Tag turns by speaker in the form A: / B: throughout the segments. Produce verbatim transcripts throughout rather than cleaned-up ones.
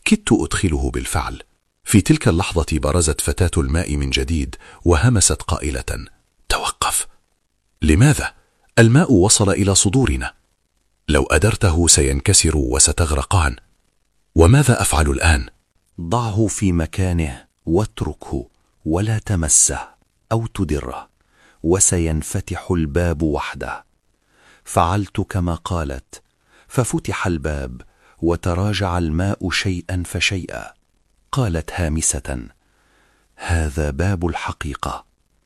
A: كدت أدخله بالفعل. في تلك اللحظة برزت فتاة الماء من جديد وهمست قائلة: توقف. لماذا؟ الماء وصل إلى صدورنا، لو أدرته سينكسر وستغرقان. وماذا أفعل الآن؟
B: ضعه في مكانه واتركه ولا تمسه أو تدره، وسينفتح الباب وحده. فعلت كما قالت، ففتح الباب وتراجع الماء شيئا فشيئا. قالت هامسة: هذا باب الحقيقة،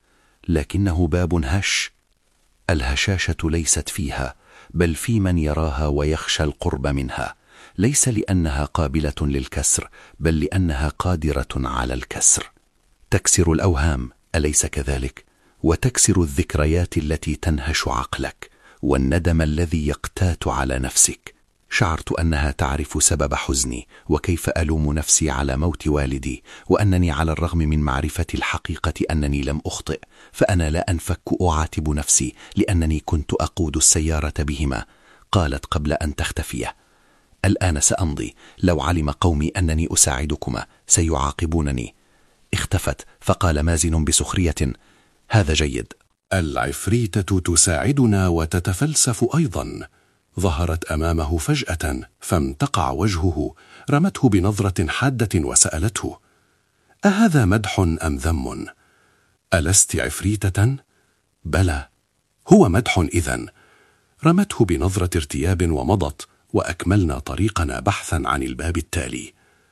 B: لكنه باب هش. الهشاشة ليست فيها، بل في من يراها ويخشى القرب منها، ليس لأنها قابلة للكسر، بل لأنها قادرة على الكسر. تكسر الأوهام، أليس كذلك؟ وتكسر الذكريات التي تنهش عقلك، والندم الذي يقتات على نفسك. شعرت أنها تعرف سبب حزني، وكيف ألوم نفسي على موت والدي، وأنني على الرغم من معرفة الحقيقة أنني لم أخطئ، فأنا لا أنفك أعاتب نفسي لأنني كنت أقود السيارة بهما. قالت قبل أن تختفي: الآن سأمضي، لو علم قومي أنني أساعدكما سيعاقبونني. اختفت، فقال مازن بسخرية: هذا جيد.
A: العفريتة تساعدنا وتتفلسف أيضا. ظهرت أمامه فجأة فامتقع وجهه، رمته بنظرة حادة وسألته: أهذا مدح أم ذم؟ ألست عفريتة؟ بلى، هو مدح إذن. رمته بنظرة ارتياب ومضت، وأكملنا طريقنا بحثا عن الباب التالي.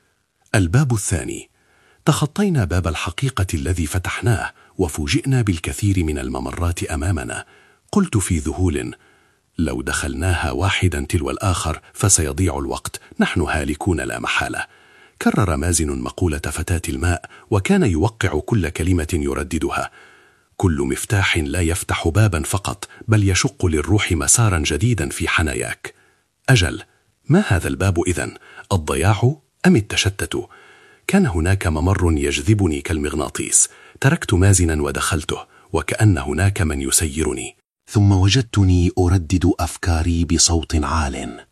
A: الباب الثاني. تخطينا باب الحقيقة الذي فتحناه، وفوجئنا بالكثير من الممرات أمامنا. قلت في ذهول: لو دخلناها واحدا تلو الآخر فسيضيع الوقت، نحن هالكون لا محالة. كرر مازن مقولة فتاة الماء، وكان يوقع كل كلمة يرددها: كل مفتاح لا يفتح بابا فقط، بل يشق للروح مسارا جديدا في حناياك. أجل، ما هذا الباب إذن؟ الضياع أم التشتت؟ كان هناك ممر يجذبني كالمغناطيس. تركت مازنا ودخلته، وكأن هناك من يسيرني.
B: ثم وجدتني أردد أفكاري بصوت عال: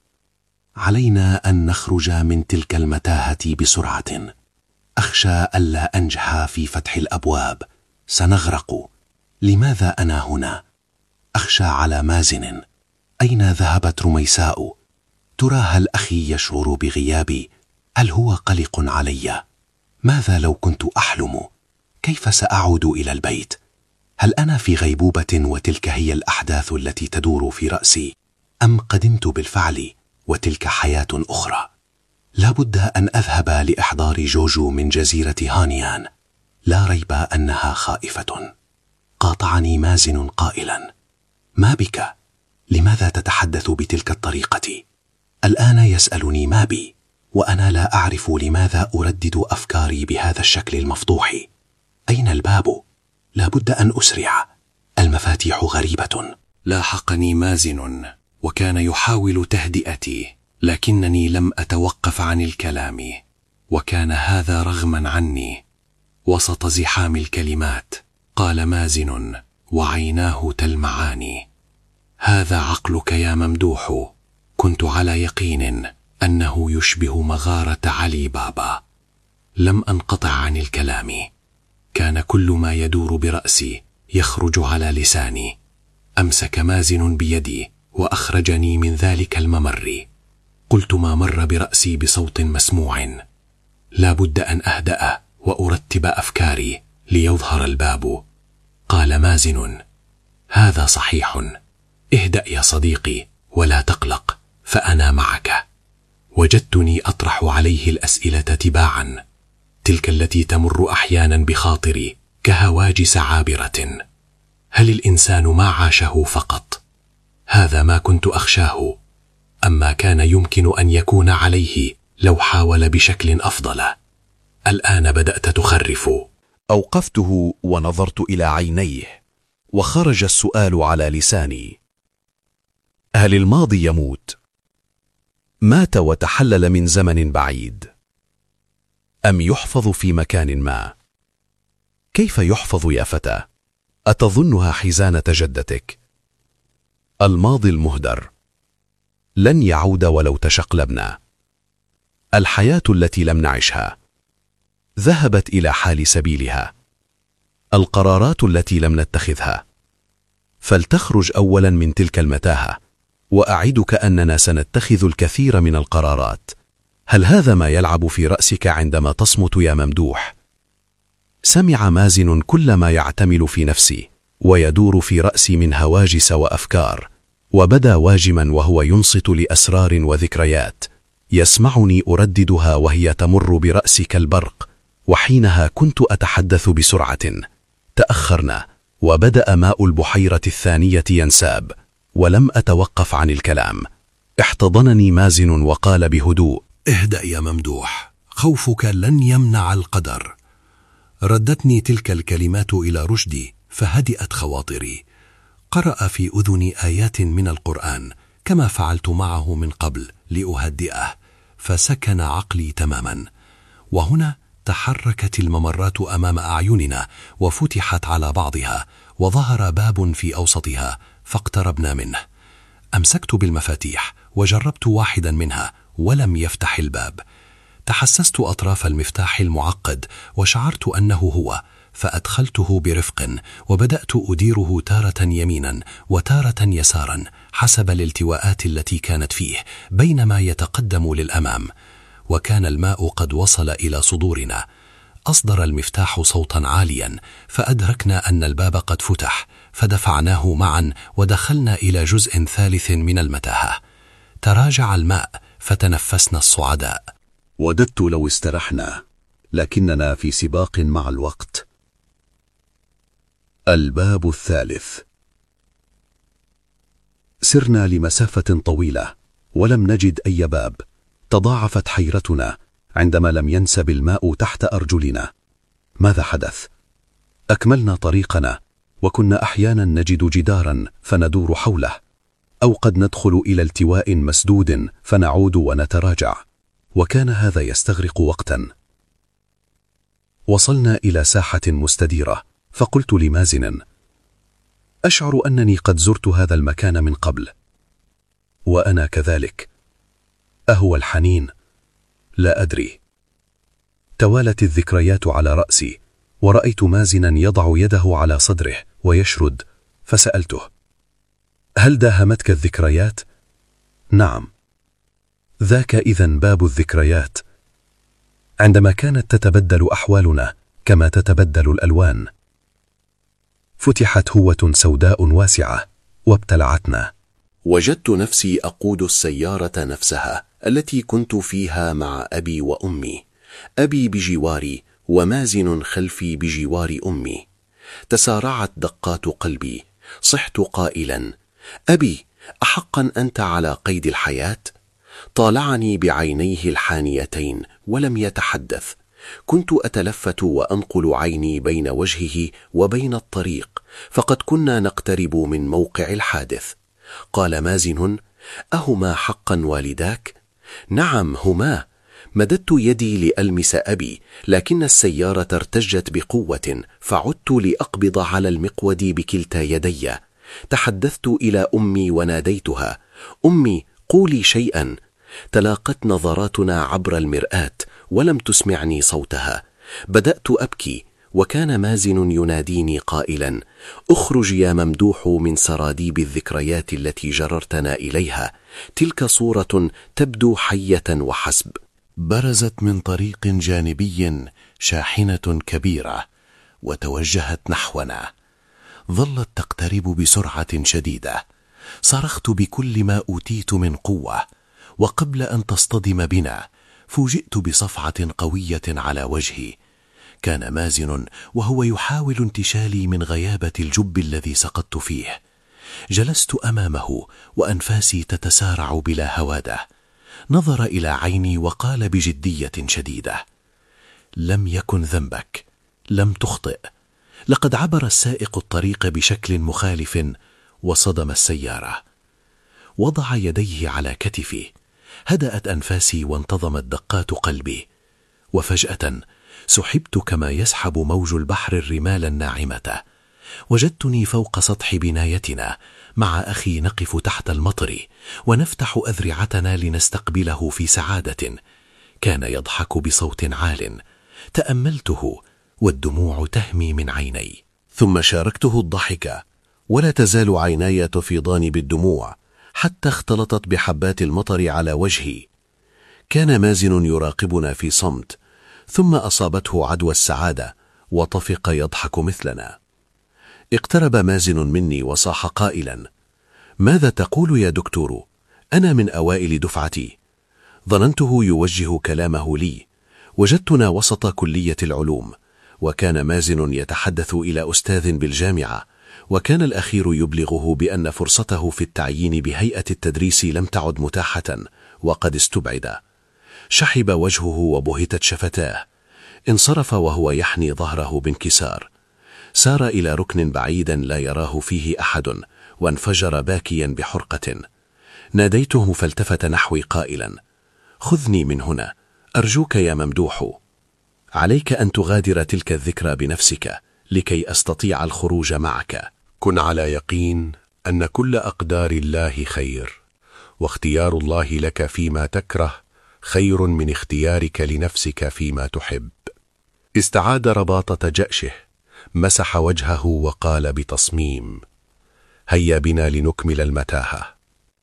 B: علينا أن نخرج من تلك المتاهة بسرعة. أخشى ألا أنجح في فتح الأبواب، سنغرق. لماذا أنا هنا؟ أخشى على مازن. أين ذهبت رميساء؟ ترى هل أخي يشعر بغيابي؟ هل هو قلق علي؟ ماذا لو كنت أحلم؟ كيف سأعود إلى البيت؟ هل أنا في غيبوبة وتلك هي الأحداث التي تدور في رأسي، أم قدمت بالفعل وتلك حياة أخرى؟ لا بد أن أذهب لإحضار جوجو من جزيرة هانيان. لا ريب أنها خائفة. قاطعني مازن قائلا: ما بك؟ لماذا تتحدث بتلك الطريقة؟ الآن يسألني ما بي، وأنا لا أعرف لماذا أردد أفكاري بهذا الشكل المفضوح. أين الباب؟ لا بد أن أسرع، المفاتيح غريبة.
C: لاحقني مازن، وكان يحاول تهدئتي، لكنني لم أتوقف عن الكلام، وكان هذا رغما عني. وسط زحام الكلمات قال مازن وعيناه تلمعان: هذا عقلك يا ممدوح. كنت على يقين أنه يشبه مغارة علي بابا. لم أنقطع عن الكلام، كان كل ما يدور برأسي يخرج على لساني. أمسك مازن بيدي وأخرجني من ذلك الممر. قلت ما مر برأسي بصوت مسموع: لا بد أن أهدأ وأرتب أفكاري ليظهر الباب. قال مازن: هذا صحيح، اهدأ يا صديقي ولا تقلق، فأنا معك. وجدتني أطرح عليه الأسئلة تباعا، تلك التي تمر أحيانا بخاطري كهواجس عابرة. هل الإنسان ما عاشه فقط؟ هذا ما كنت أخشاه، أما كان يمكن أن يكون عليه لو حاول بشكل أفضل. الآن بدأت تخرف.
A: أوقفته ونظرت إلى عينيه، وخرج السؤال على لساني: هل الماضي يموت؟ مات وتحلل من زمن بعيد، أم يحفظ في مكان ما؟ كيف يحفظ يا فتى؟ أتظنها حزانة جدتك؟ الماضي المهدر لن يعود ولو تشقلبنا. الحياة التي لم نعشها. ذهبت إلى حال سبيلها. القرارات التي لم نتخذها. فلتخرج أولا من تلك المتاهة، وأعدك أننا سنتخذ الكثير من القرارات. هل هذا ما يلعب في رأسك عندما تصمت يا ممدوح؟ سمع مازن كل ما يعتمل في نفسي ويدور في رأسي من هواجس وأفكار، وبدا واجما وهو ينصت لأسرار وذكريات، يسمعني أرددها وهي تمر برأسي كالبرق. وحينها كنت أتحدث بسرعة. تأخرنا، وبدأ ماء البحيرة الثانية ينساب، ولم أتوقف عن الكلام. احتضنني مازن وقال بهدوء:
C: اهدأ يا ممدوح، خوفك لن يمنع القدر. ردتني تلك الكلمات إلى رشدي، فهدأت خواطري. قرأ في أذني آيات من القرآن كما فعلت معه من قبل لأهدئه، فسكن عقلي تماما. وهنا تحركت الممرات أمام أعيننا وفتحت على بعضها، وظهر باب في أوسطها، فاقتربنا منه. أمسكت بالمفاتيح وجربت واحدا منها ولم يفتح الباب. تحسست أطراف المفتاح المعقد وشعرت أنه هو، فأدخلته برفق وبدأت أديره تارة يمينا وتارة يسارا حسب الالتواءات التي كانت فيه بينما يتقدم للأمام. وكان الماء قد وصل إلى صدورنا. أصدر المفتاح صوتا عاليا، فأدركنا أن الباب قد فتح، فدفعناه معا ودخلنا إلى جزء ثالث من المتاهة. تراجع الماء فتنفسنا الصعداء.
A: وددت لو استرحنا، لكننا في سباق مع الوقت. الباب الثالث. سرنا لمسافة طويلة ولم نجد أي باب. تضاعفت حيرتنا عندما لم ينسب الماء تحت أرجلنا. ماذا حدث؟ أكملنا طريقنا، وكنا أحيانا نجد جدارا فندور حوله، أو قد ندخل إلى التواء مسدود فنعود ونتراجع، وكان هذا يستغرق وقتا. وصلنا إلى ساحة مستديرة، فقلت لمازن: أشعر أنني قد زرت هذا المكان من قبل. وأنا كذلك. أهو الحنين؟ لا أدري. توالت الذكريات على رأسي، ورأيت مازنا يضع يده على صدره ويشرد، فسألته: هل داهمتك الذكريات؟ نعم. ذاك إذن باب الذكريات. عندما كانت تتبدل أحوالنا كما تتبدل الألوان. فتحت هوة سوداء واسعة وابتلعتنا.
B: وجدت نفسي أقود السيارة نفسها التي كنت فيها مع أبي وأمي، أبي بجواري ومازن خلفي بجوار أمي. تسارعت دقات قلبي. صحت قائلا: أبي، أحقا أنت على قيد الحياة؟ طالعني بعينيه الحانيتين ولم يتحدث. كنت أتلفت وأنقل عيني بين وجهه وبين الطريق، فقد كنا نقترب من موقع الحادث. قال مازن: أهما حقا والداك؟ نعم هما. مددت يدي لألمس أبي، لكن السيارة ارتجت بقوة، فعدت لأقبض على المقود بكلتا يدي. تحدثت إلى أمي وناديتها: أمي، قولي شيئا. تلاقت نظراتنا عبر المرآة ولم تسمعني صوتها. بدأت أبكي، وكان مازن يناديني قائلا: اخرج يا ممدوح من سراديب الذكريات التي جررتنا إليها، تلك صورة تبدو حية وحسب. برزت من طريق جانبي شاحنة كبيرة وتوجهت نحونا. ظلت تقترب بسرعة شديدة. صرخت بكل ما أوتيت من قوة، وقبل أن تصطدم بنا فوجئت بصفعة قوية على وجهي. كان مازن وهو يحاول انتشالي من غيابة الجب الذي سقطت فيه. جلست أمامه وأنفاسي تتسارع بلا هوادة. نظر إلى عيني وقال بجدية شديدة: لم يكن ذنبك، لم تخطئ. لقد عبر السائق الطريق بشكل مخالف وصدم السيارة. وضع يديه على كتفي. هدأت أنفاسي وانتظمت دقات قلبي، وفجأة سحبت كما يسحب موج البحر الرمال الناعمة. وجدتني فوق سطح بنايتنا مع أخي نقف تحت المطر ونفتح أذرعتنا لنستقبله في سعادة.
C: كان يضحك بصوت عال. تأملته والدموع تهمي من عيني، ثم شاركته الضحك، ولا تزال عيناي تفيضان بالدموع حتى اختلطت بحبات المطر على وجهي. كان مازن يراقبنا في صمت، ثم أصابته عدوى السعادة وطفق يضحك مثلنا. اقترب مازن مني وصاح قائلا: ماذا تقول يا دكتور؟ أنا من أوائل دفعتي. ظننته يوجه كلامه لي. وجدتنا وسط كلية العلوم، وكان مازن يتحدث إلى أستاذ بالجامعة، وكان الأخير يبلغه بأن فرصته في التعيين بهيئة التدريس لم تعد متاحة وقد استبعد. شحب وجهه وبهتت شفتاه. انصرف وهو يحني ظهره بانكسار. سار إلى ركن بعيدا لا يراه فيه أحد، وانفجر باكيا بحرقة. ناديته فالتفت نحوي قائلا: خذني من هنا، أرجوك يا ممدوح. عليك أن تغادر تلك الذكرى بنفسك لكي أستطيع الخروج معك.
A: كن على يقين أن كل أقدار الله خير، واختيار الله لك فيما تكره خير من اختيارك لنفسك فيما تحب. استعاد رباطة جأشه، مسح وجهه وقال بتصميم: هيا بنا لنكمل المتاهة.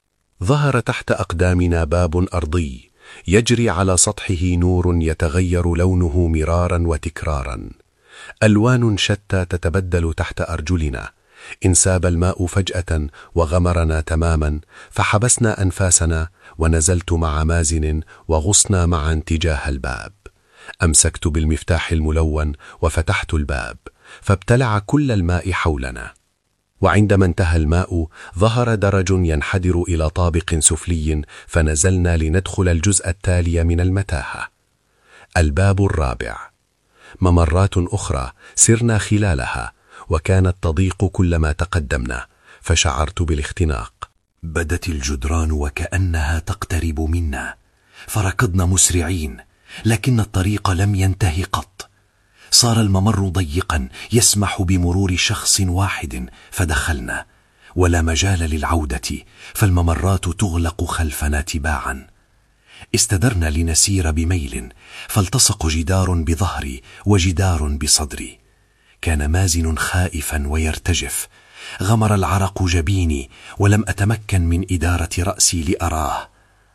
A: ظهر تحت أقدامنا باب أرضي يجري على سطحه نور يتغير لونه مرارا وتكرارا. ألوان شتى تتبدل تحت أرجلنا. انساب الماء فجأة وغمرنا تماما، فحبسنا أنفاسنا ونزلت مع مازن وغصنا معا تجاه الباب. أمسكت بالمفتاح الملون وفتحت الباب، فابتلع كل الماء حولنا. وعندما انتهى الماء ظهر درج ينحدر إلى طابق سفلي، فنزلنا لندخل الجزء التالي من المتاهة. الباب الرابع. ممرات أخرى سرنا خلالها، وكانت تضيق كلما تقدمنا، فشعرت بالاختناق.
C: بدت الجدران وكأنها تقترب منا، فركضنا مسرعين، لكن الطريق لم ينتهي قط. صار الممر ضيقا يسمح بمرور شخص واحد، فدخلنا، ولا مجال للعودة، فالممرات تغلق خلفنا تباعا. استدرنا لنسير بميل، فالتصق جدار بظهري وجدار بصدري. كان مازن خائفا ويرتجف. غمر العرق جبيني، ولم أتمكن من إدارة رأسي لأراه.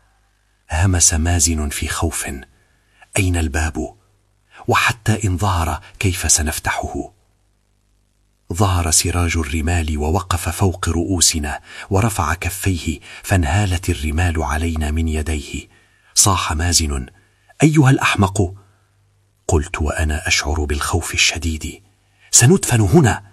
C: همس مازن في خوف: أين الباب؟ وحتى إن ظهر كيف سنفتحه؟ ظهر سراج الرمال ووقف فوق رؤوسنا، ورفع كفيه فانهالت الرمال علينا من يديه. صاح مازن: أيها الأحمق! قلت وأنا أشعر بالخوف الشديد: سندفن هنا.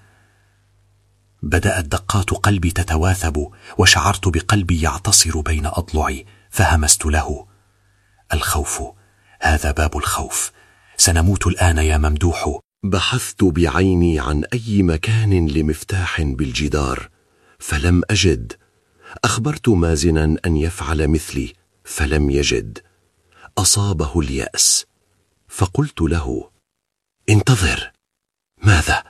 C: بدأت دقات قلبي تتواثب، وشعرت بقلبي يعتصر بين أضلعي، فهمست له: الخوف، هذا باب الخوف، سنموت الآن يا ممدوح.
A: بحثت بعيني عن أي مكان لمفتاح بالجدار، فلم أجد. أخبرت مازنا أن يفعل مثلي، فلم يجد. أصابه اليأس، فقلت له: انتظر. ماذا؟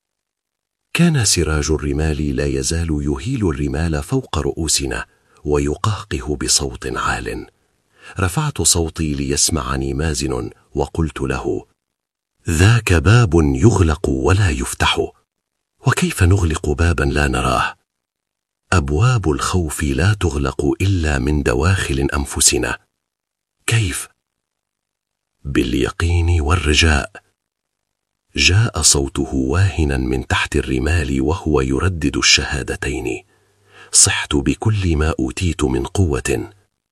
A: كان سراج الرمال لا يزال يهيل الرمال فوق رؤوسنا ويقهقه بصوت عال. رفعت صوتي ليسمعني مازن وقلت له: ذاك باب يغلق ولا يفتح. وكيف نغلق بابا لا نراه؟ أبواب الخوف لا تغلق إلا من دواخل أنفسنا. كيف؟ باليقين والرجاء. جاء صوته واهنا من تحت الرمال وهو يردد الشهادتين. صحت بكل ما أوتيت من قوة.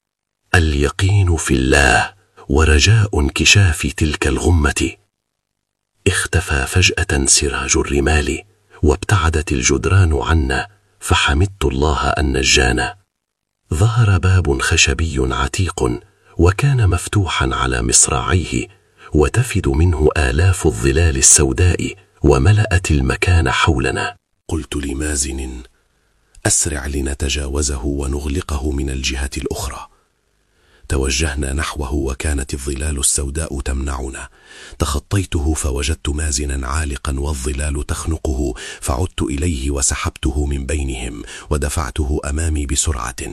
A: اليقين في الله ورجاء انكشاف تلك الغمة. اختفى فجأة سراج الرمال، وابتعدت الجدران عنا، فحمدت الله أن نجانا. ظهر باب خشبي عتيق، وكان مفتوحا على مصراعيه، وتفد منه آلاف الظلال السوداء، وملأت المكان حولنا. قلت لمازن: أسرع لنتجاوزه ونغلقه من الجهة الأخرى. توجهنا نحوه، وكانت الظلال السوداء تمنعنا. تخطيته فوجدت مازنا عالقا والظلال تخنقه، فعدت إليه وسحبته من بينهم ودفعته أمامي بسرعة،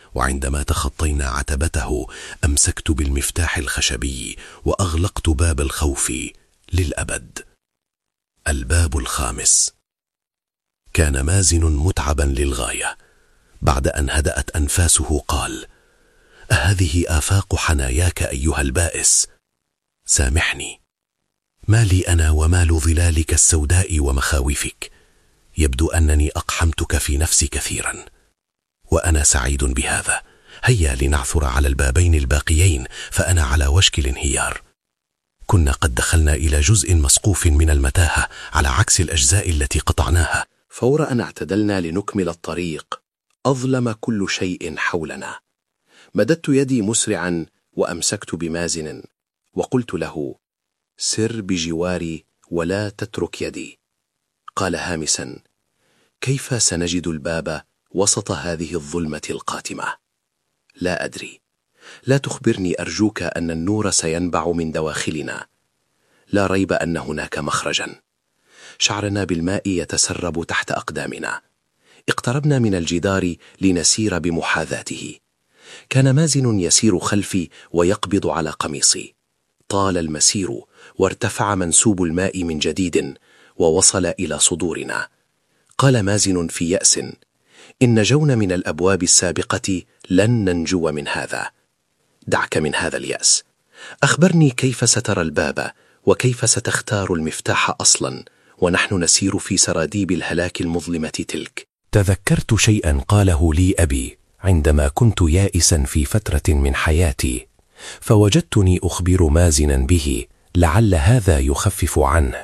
A: وعندما تخطينا عتبته أمسكت بالمفتاح الخشبي وأغلقت باب الخوف للأبد. الباب الخامس. كان مازن متعبا للغاية. بعد أن هدأت أنفاسه قال: أهذه آفاق حناياك أيها البائس؟ سامحني، ما لي أنا ومال ظلالك السوداء ومخاوفك؟ يبدو أنني أقحمتك في نفسي كثيرا، وأنا سعيد بهذا. هيا لنعثر على البابين الباقيين، فأنا على وشك الانهيار. كنا قد دخلنا إلى جزء مسقوف من المتاهة على عكس الأجزاء التي قطعناها. فور أن اعتدلنا لنكمل الطريق أظلم كل شيء حولنا. مددت يدي مسرعا وأمسكت بمازن وقلت له: سر بجواري ولا تترك يدي. قال هامسا: كيف سنجد الباب وسط هذه الظلمة القاتمة؟ لا أدري. لا تخبرني أرجوك أن النور سينبع من دواخلنا. لا ريب أن هناك مخرجا. شعرنا بالماء يتسرب تحت أقدامنا. اقتربنا من الجدار لنسير بمحاذاته. كان مازن يسير خلفي ويقبض على قميصي. طال المسير وارتفع منسوب الماء من جديد ووصل إلى صدورنا. قال مازن في يأس: إن نجونا من الأبواب السابقة لن ننجو من هذا. دعك من هذا اليأس. أخبرني كيف سترى الباب وكيف ستختار المفتاح أصلا ونحن نسير في سراديب الهلاك المظلمة تلك.
C: تذكرت شيئا قاله لي أبي عندما كنت يائسا في فترة من حياتي، فوجدتني أخبر مازنا به لعل هذا يخفف عنه.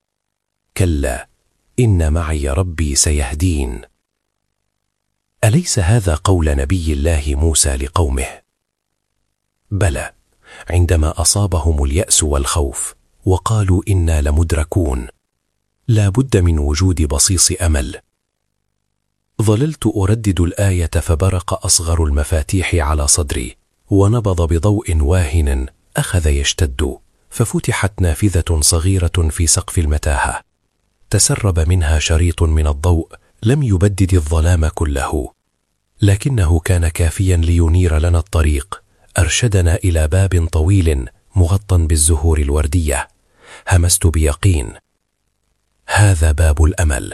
C: كلا، إن معي ربي سيهدين. أليس هذا قول نبي الله موسى لقومه؟ بلى، عندما أصابهم اليأس والخوف وقالوا إنا لمدركون، لا بد من وجود بصيص أمل. ظللت أردد الآية فبرق أصغر المفاتيح على صدري، ونبض بضوء واهن أخذ يشتد، ففتحت نافذة صغيرة في سقف المتاهة. تسرب منها شريط من الضوء لم يبدد الظلام كله، لكنه كان كافيا لينير لنا الطريق. أرشدنا إلى باب طويل مغطى بالزهور الوردية. همست بيقين: هذا باب الأمل.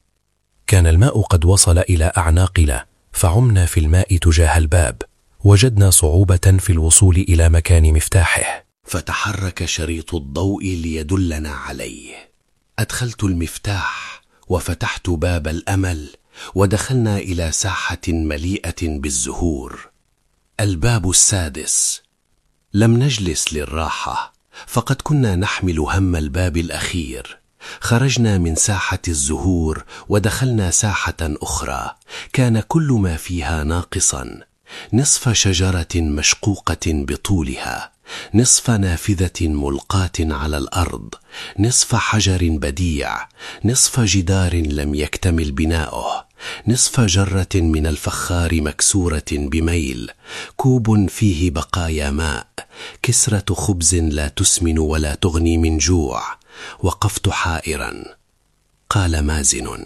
C: كان الماء قد وصل إلى أعناقنا، فعمنا في الماء تجاه الباب. وجدنا صعوبة في الوصول إلى مكان مفتاحه،
A: فتحرك شريط الضوء ليدلنا عليه. أدخلت المفتاح وفتحت باب الأمل، ودخلنا إلى ساحة مليئة بالزهور. الباب السادس. لم نجلس للراحة، فقد كنا نحمل هم الباب الأخير. خرجنا من ساحة الزهور ودخلنا ساحة أخرى كان كل ما فيها ناقصا: نصف شجرة مشقوقة بطولها، نصف نافذة ملقاة على الأرض، نصف حجر بديع، نصف جدار لم يكتمل بناؤه، نصف جرة من الفخار مكسورة بميل، كوب فيه بقايا ماء، كسرة خبز لا تسمن ولا تغني من جوع. وقفت حائرا. قال مازن: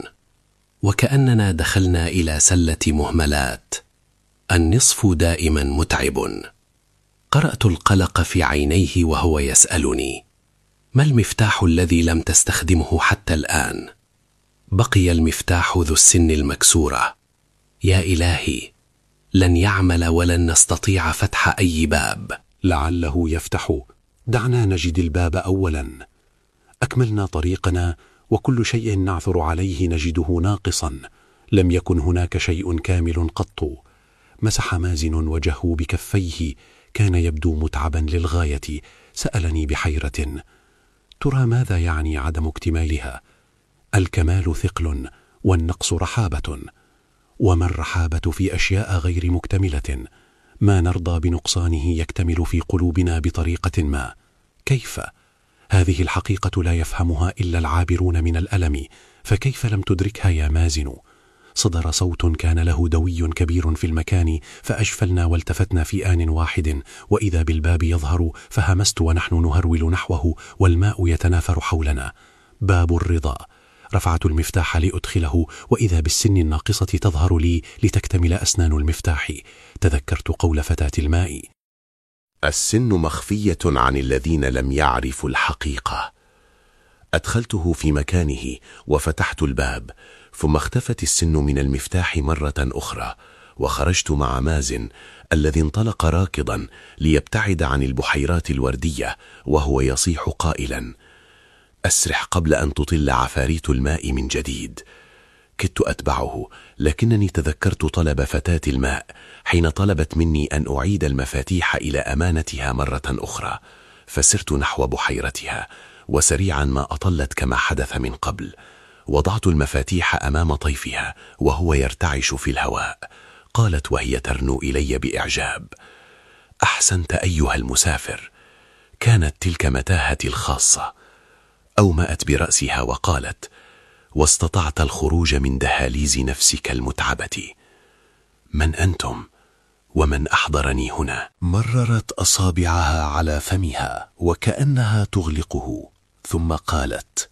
A: وكأننا دخلنا إلى سلة مهملات. النصف دائما متعب. قرأت القلق في عينيه وهو يسألني: ما المفتاح الذي لم تستخدمه حتى الآن؟ بقي المفتاح ذو السن المكسورة. يا إلهي، لن يعمل ولن نستطيع فتح أي باب.
D: لعله يفتح. دعنا نجد الباب أولا. أكملنا طريقنا وكل شيء نعثر عليه نجده ناقصا. لم يكن هناك شيء كامل قط. مسح مازن وجهه بكفيه، كان يبدو متعبا للغاية. سألني بحيرة: ترى ماذا يعني عدم اكتمالها؟ الكمال ثقل والنقص رحابة، وما الرحابة في أشياء غير مكتملة؟ ما نرضى بنقصانه يكتمل في قلوبنا بطريقة ما. كيف؟ هذه الحقيقة لا يفهمها إلا العابرون من الألم، فكيف لم تدركها يا مازن؟ صدر صوت كان له دوي كبير في المكان، فأجفلنا والتفتنا في آن واحد، وإذا بالباب يظهر، فهمست ونحن نهرول نحوه والماء يتناثر حولنا. باب الرضا. رفعت المفتاح لأدخله، وإذا بالسن الناقصة تظهر لي لتكتمل أسنان المفتاح. تذكرت قول فتاة الماء:
A: السن مخفية عن الذين لم يعرفوا الحقيقة. أدخلته في مكانه وفتحت الباب، ثم اختفت السن من المفتاح مرة أخرى، وخرجت مع مازن الذي انطلق راكضا ليبتعد عن البحيرات الوردية، وهو يصيح قائلا: أسرح قبل أن تطل عفاريت الماء من جديد. كدت أتبعه، لكنني تذكرت طلب فتاة الماء حين طلبت مني أن أعيد المفاتيح إلى أمانتها مرة أخرى، فسرت نحو بحيرتها، وسريعا ما أطلت كما حدث من قبل. وضعت المفاتيح أمام طيفها وهو يرتعش في الهواء. قالت وهي ترنو إلي بإعجاب: أحسنت أيها المسافر. كانت تلك متاهتي الخاصة. أومأت برأسها وقالت: واستطعت الخروج من دهاليز نفسك المتعبة. من أنتم؟ ومن أحضرني هنا؟
B: مررت أصابعها على فمها وكأنها تغلقه، ثم قالت: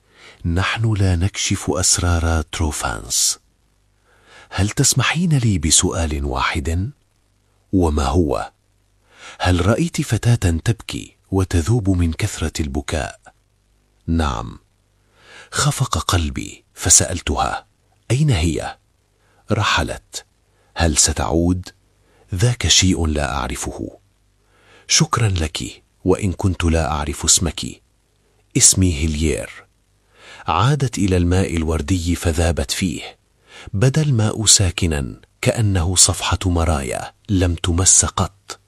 B: نحن لا نكشف أسرار تروفانس. هل تسمحين لي بسؤال واحد؟ وما هو؟ هل رأيت فتاة تبكي وتذوب من كثرة البكاء؟ نعم. خفق قلبي فسألتها: أين هي؟ رحلت. هل ستعود؟ ذاك شيء لا أعرفه. شكرا لك، وإن كنت لا أعرف اسمك. اسمي هيليير. عادت إلى الماء الوردي فذابت فيه. بدا الماء ساكنا كأنه صفحة مرايا لم تمس قط،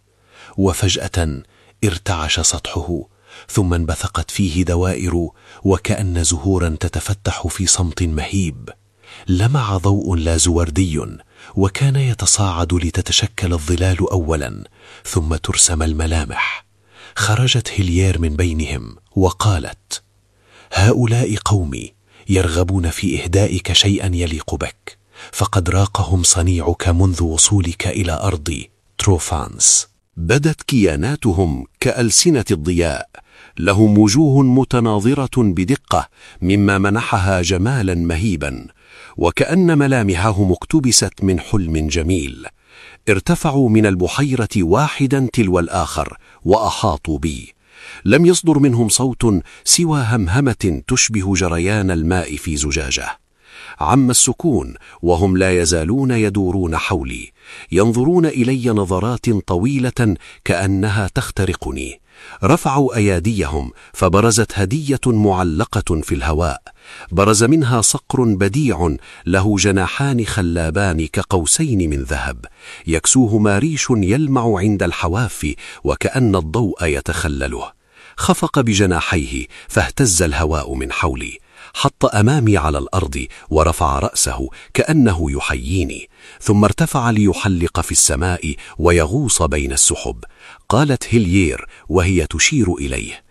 B: وفجأة ارتعش سطحه، ثم انبثقت فيه دوائر وكأن زهورا تتفتح في صمت مهيب. لمع ضوء لازوردي، وكان يتصاعد لتتشكل الظلال أولا ثم ترسم الملامح. خرجت هيليير من بينهم وقالت: هؤلاء قومي يرغبون في إهدائك شيئا يليق بك، فقد راقهم صنيعك منذ وصولك إلى أرض تروفانس.
A: بدت كياناتهم كألسنة الضياء، لهم وجوه متناظرة بدقة مما منحها جمالا مهيبا، وكأن ملامحهم اقتبست من حلم جميل. ارتفعوا من البحيرة واحدا تلو الآخر وأحاطوا بي. لم يصدر منهم صوت سوى همهمة تشبه جريان الماء في زجاجة. عم السكون، وهم لا يزالون يدورون حولي، ينظرون إلي نظرات طويلة كأنها تخترقني. رفعوا أياديهم فبرزت هدية معلقة في الهواء. برز منها صقر بديع له جناحان خلابان كقوسين من ذهب، يكسوهما ريش يلمع عند الحواف وكأن الضوء يتخلله. خفق بجناحيه فاهتز الهواء من حولي. حط أمامي على الأرض ورفع رأسه كأنه يحييني، ثم ارتفع ليحلق في السماء ويغوص بين السحب. قالت هيليير وهي تشير إليه: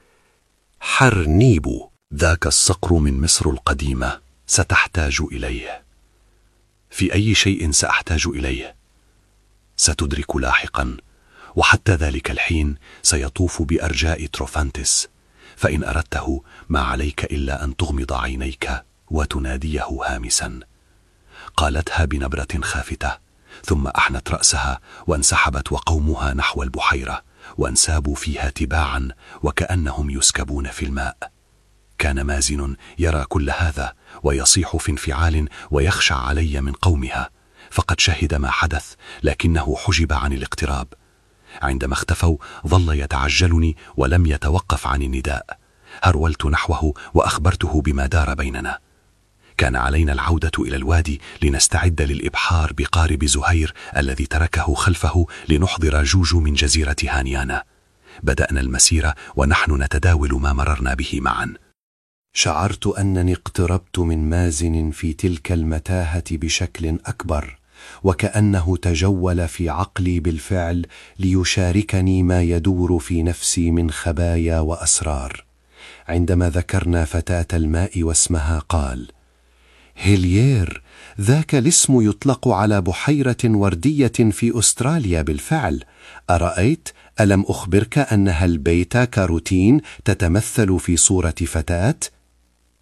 A: حرنيبو.
B: ذاك الصقر من مصر القديمة، ستحتاج إليه. في أي شيء سأحتاج إليه ستدرك لاحقا، وحتى ذلك الحين سيطوف بأرجاء تروفانتس، فإن أردته ما عليك إلا أن تغمض عينيك وتناديه هامسا. قالتها بنبرة خافتة، ثم أحنت رأسها وانسحبت وقومها نحو البحيرة، وانسابوا فيها تباعا وكأنهم يسكبون في الماء. كان مازن يرى كل هذا ويصيح في انفعال ويخشع علي من قومها، فقد شهد ما حدث لكنه حجب عن الاقتراب. عندما اختفوا ظل يتعجلني ولم يتوقف عن النداء. هرولت نحوه وأخبرته بما دار بيننا. كان علينا العودة إلى الوادي لنستعد للإبحار بقارب زهير الذي تركه خلفه لنحضر جوجو من جزيرة هانيانا. بدأنا المسيرة ونحن نتداول ما مررنا به معا.
A: شعرت أنني اقتربت من مازن في تلك المتاهة بشكل أكبر، وكأنه تجول في عقلي بالفعل ليشاركني ما يدور في نفسي من خبايا وأسرار. عندما ذكرنا فتاة الماء واسمها قال: هيليير، ذاك الاسم يطلق على بحيرة وردية في أستراليا بالفعل. أرأيت؟ ألم أخبرك أنها البيتا كاروتين تتمثل في صورة فتاة؟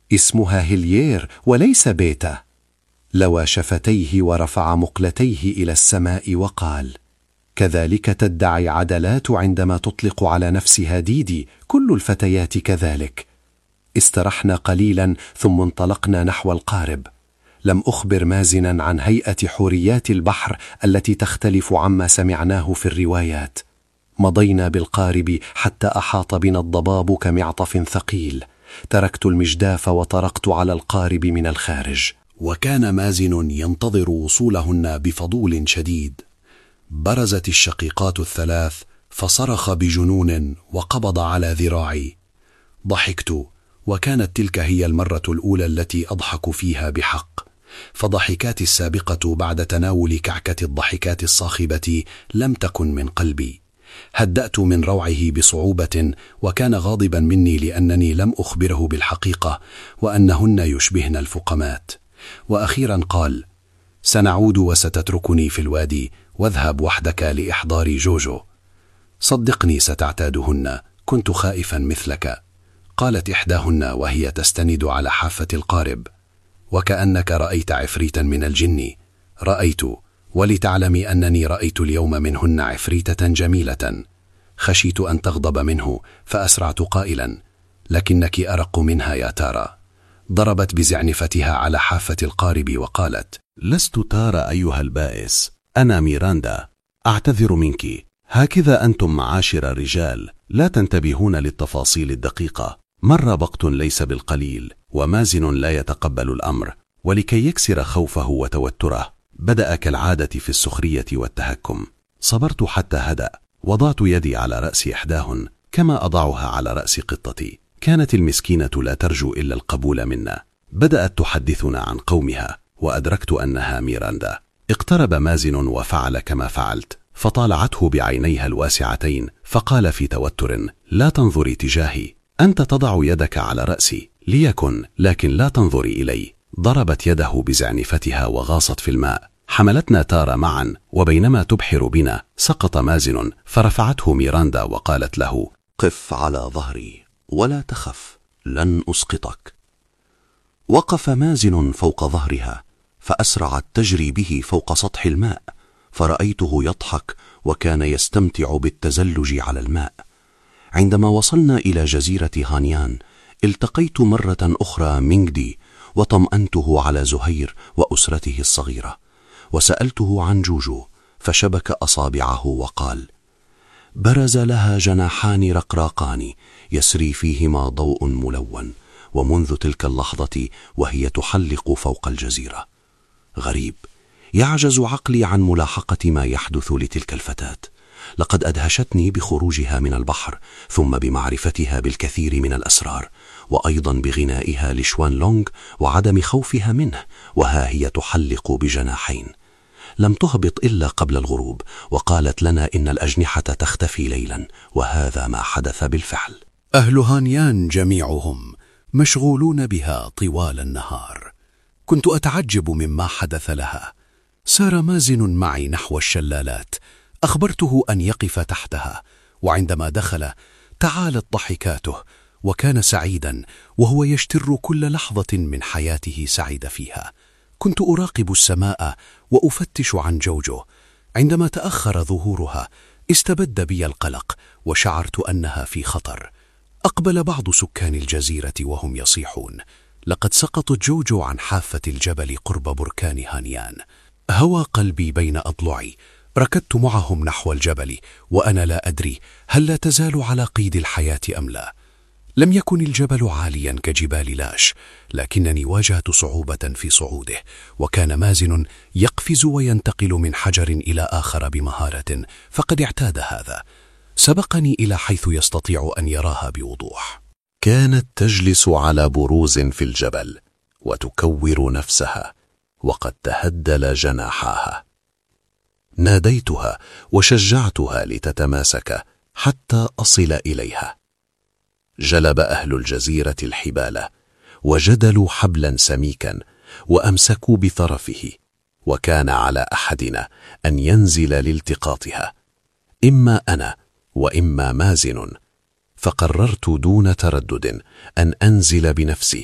B: اسمها هيليير وليس بيتا. لوى شفتيه ورفع مقلتيه إلى السماء وقال: كذلك تدعي عدلات عندما تطلق على نفسها ديدي، كل الفتيات كذلك. استرحنا قليلا ثم انطلقنا نحو القارب. لم أخبر مازنا عن هيئة حوريات البحر التي تختلف عما سمعناه في الروايات. مضينا بالقارب حتى أحاط بنا الضباب كمعطف ثقيل. تركت المجداف وطرقت على القارب من الخارج.
A: وكان مازن ينتظر وصولهن بفضول شديد. برزت الشقيقات الثلاث فصرخ بجنون وقبض على ذراعي. ضحكت، وكانت تلك هي المرة الأولى التي أضحك فيها بحق، فضحكاتي السابقة بعد تناول كعكة الضحكات الصاخبة لم تكن من قلبي. هدأت من روعه بصعوبة، وكان غاضبا مني لأنني لم أخبره بالحقيقة وأنهن يشبهن الفقمات. وأخيرا قال: سنعود وستتركني في الوادي، واذهب وحدك لإحضار جوجو. صدقني ستعتادهن، كنت خائفا مثلك. قالت إحداهن وهي تستند على حافة القارب: وكأنك رأيت عفريتا من الجن. رأيت، ولتعلمي أنني رأيت اليوم منهن عفريتة جميلة. خشيت أن تغضب منه فأسرعت قائلا: لكنك أرق منها يا تارا. ضربت بزعنفتها على حافة القارب وقالت:
D: لست تارا أيها البائس، أنا ميراندا. أعتذر منك. هكذا أنتم معاشر الرجال، لا تنتبهون للتفاصيل الدقيقة. مر وقت ليس بالقليل، ومازن لا يتقبل الأمر، ولكي يكسر خوفه وتوتره بدأ كالعادة في السخرية والتهكم. صبرت حتى هدأ. وضعت يدي على رأس إحداهن كما أضعها على رأس قطتي. كانت المسكينة لا ترجو إلا القبول منا. بدأت تحدثنا عن قومها، وأدركت أنها ميراندا. اقترب مازن وفعل كما فعلت، فطالعته بعينيها الواسعتين فقال في توتر: لا تنظري تجاهي، أنت تضع يدك على رأسي، ليكن، لكن لا تنظري إلي. ضربت يده بزعنفتها وغاصت في الماء. حملتنا تارا معا، وبينما تبحر بنا سقط مازن، فرفعته ميراندا وقالت له:
B: قف على ظهري ولا تخف، لن أسقطك. وقف مازن فوق ظهرها، فأسرعت تجري به فوق سطح الماء، فرأيته يضحك وكان يستمتع بالتزلج على الماء. عندما وصلنا إلى جزيرة هانيان التقيت مرة أخرى مينغدي، وطمأنته على زهير وأسرته الصغيرة، وسألته عن جوجو، فشبك أصابعه وقال: برز لها جناحان رقراقان يسري فيهما ضوء ملون، ومنذ تلك اللحظة وهي تحلق فوق الجزيرة. غريب، يعجز عقلي عن ملاحقة ما يحدث لتلك الفتاة. لقد أدهشتني بخروجها من البحر، ثم بمعرفتها بالكثير من الأسرار، وأيضا بغنائها لشوان لونغ وعدم خوفها منه، وها هي تحلق بجناحين. لم تهبط إلا قبل الغروب، وقالت لنا إن الأجنحة تختفي ليلا، وهذا ما حدث بالفعل.
A: أهل هانيان جميعهم مشغولون بها طوال النهار. كنت أتعجب مما حدث لها. سار مازن معي نحو الشلالات، أخبرته أن يقف تحتها، وعندما دخل تعالت ضحكاته، وكان سعيدا وهو يشتر كل لحظة من حياته سعيد فيها. كنت أراقب السماء وأفتش عن جوجو. عندما تأخر ظهورها استبد بي القلق، وشعرت أنها في خطر. أقبل بعض سكان الجزيرة وهم يصيحون: لقد سقطت جوجو عن حافة الجبل قرب بركان هانيان. هوى قلبي بين أضلعي. ركضت معهم نحو الجبل وأنا لا أدري هل لا تزال على قيد الحياة أم لا. لم يكن الجبل عاليا كجبال لاش، لكنني واجهت صعوبة في صعوده، وكان مازن يقفز وينتقل من حجر إلى آخر بمهارة، فقد اعتاد هذا. سبقني إلى حيث يستطيع أن يراها بوضوح.
B: كانت تجلس على بروز في الجبل وتكور نفسها، وقد تهدل جناحاها. ناديتها وشجعتها لتتماسك حتى أصل إليها. جلب أهل الجزيرة الحبال وجدلوا حبلا سميكا وأمسكوا بطرفه، وكان على أحدنا أن ينزل لالتقاطها، إما أنا وإما مازن. فقررت دون تردد أن أنزل بنفسي،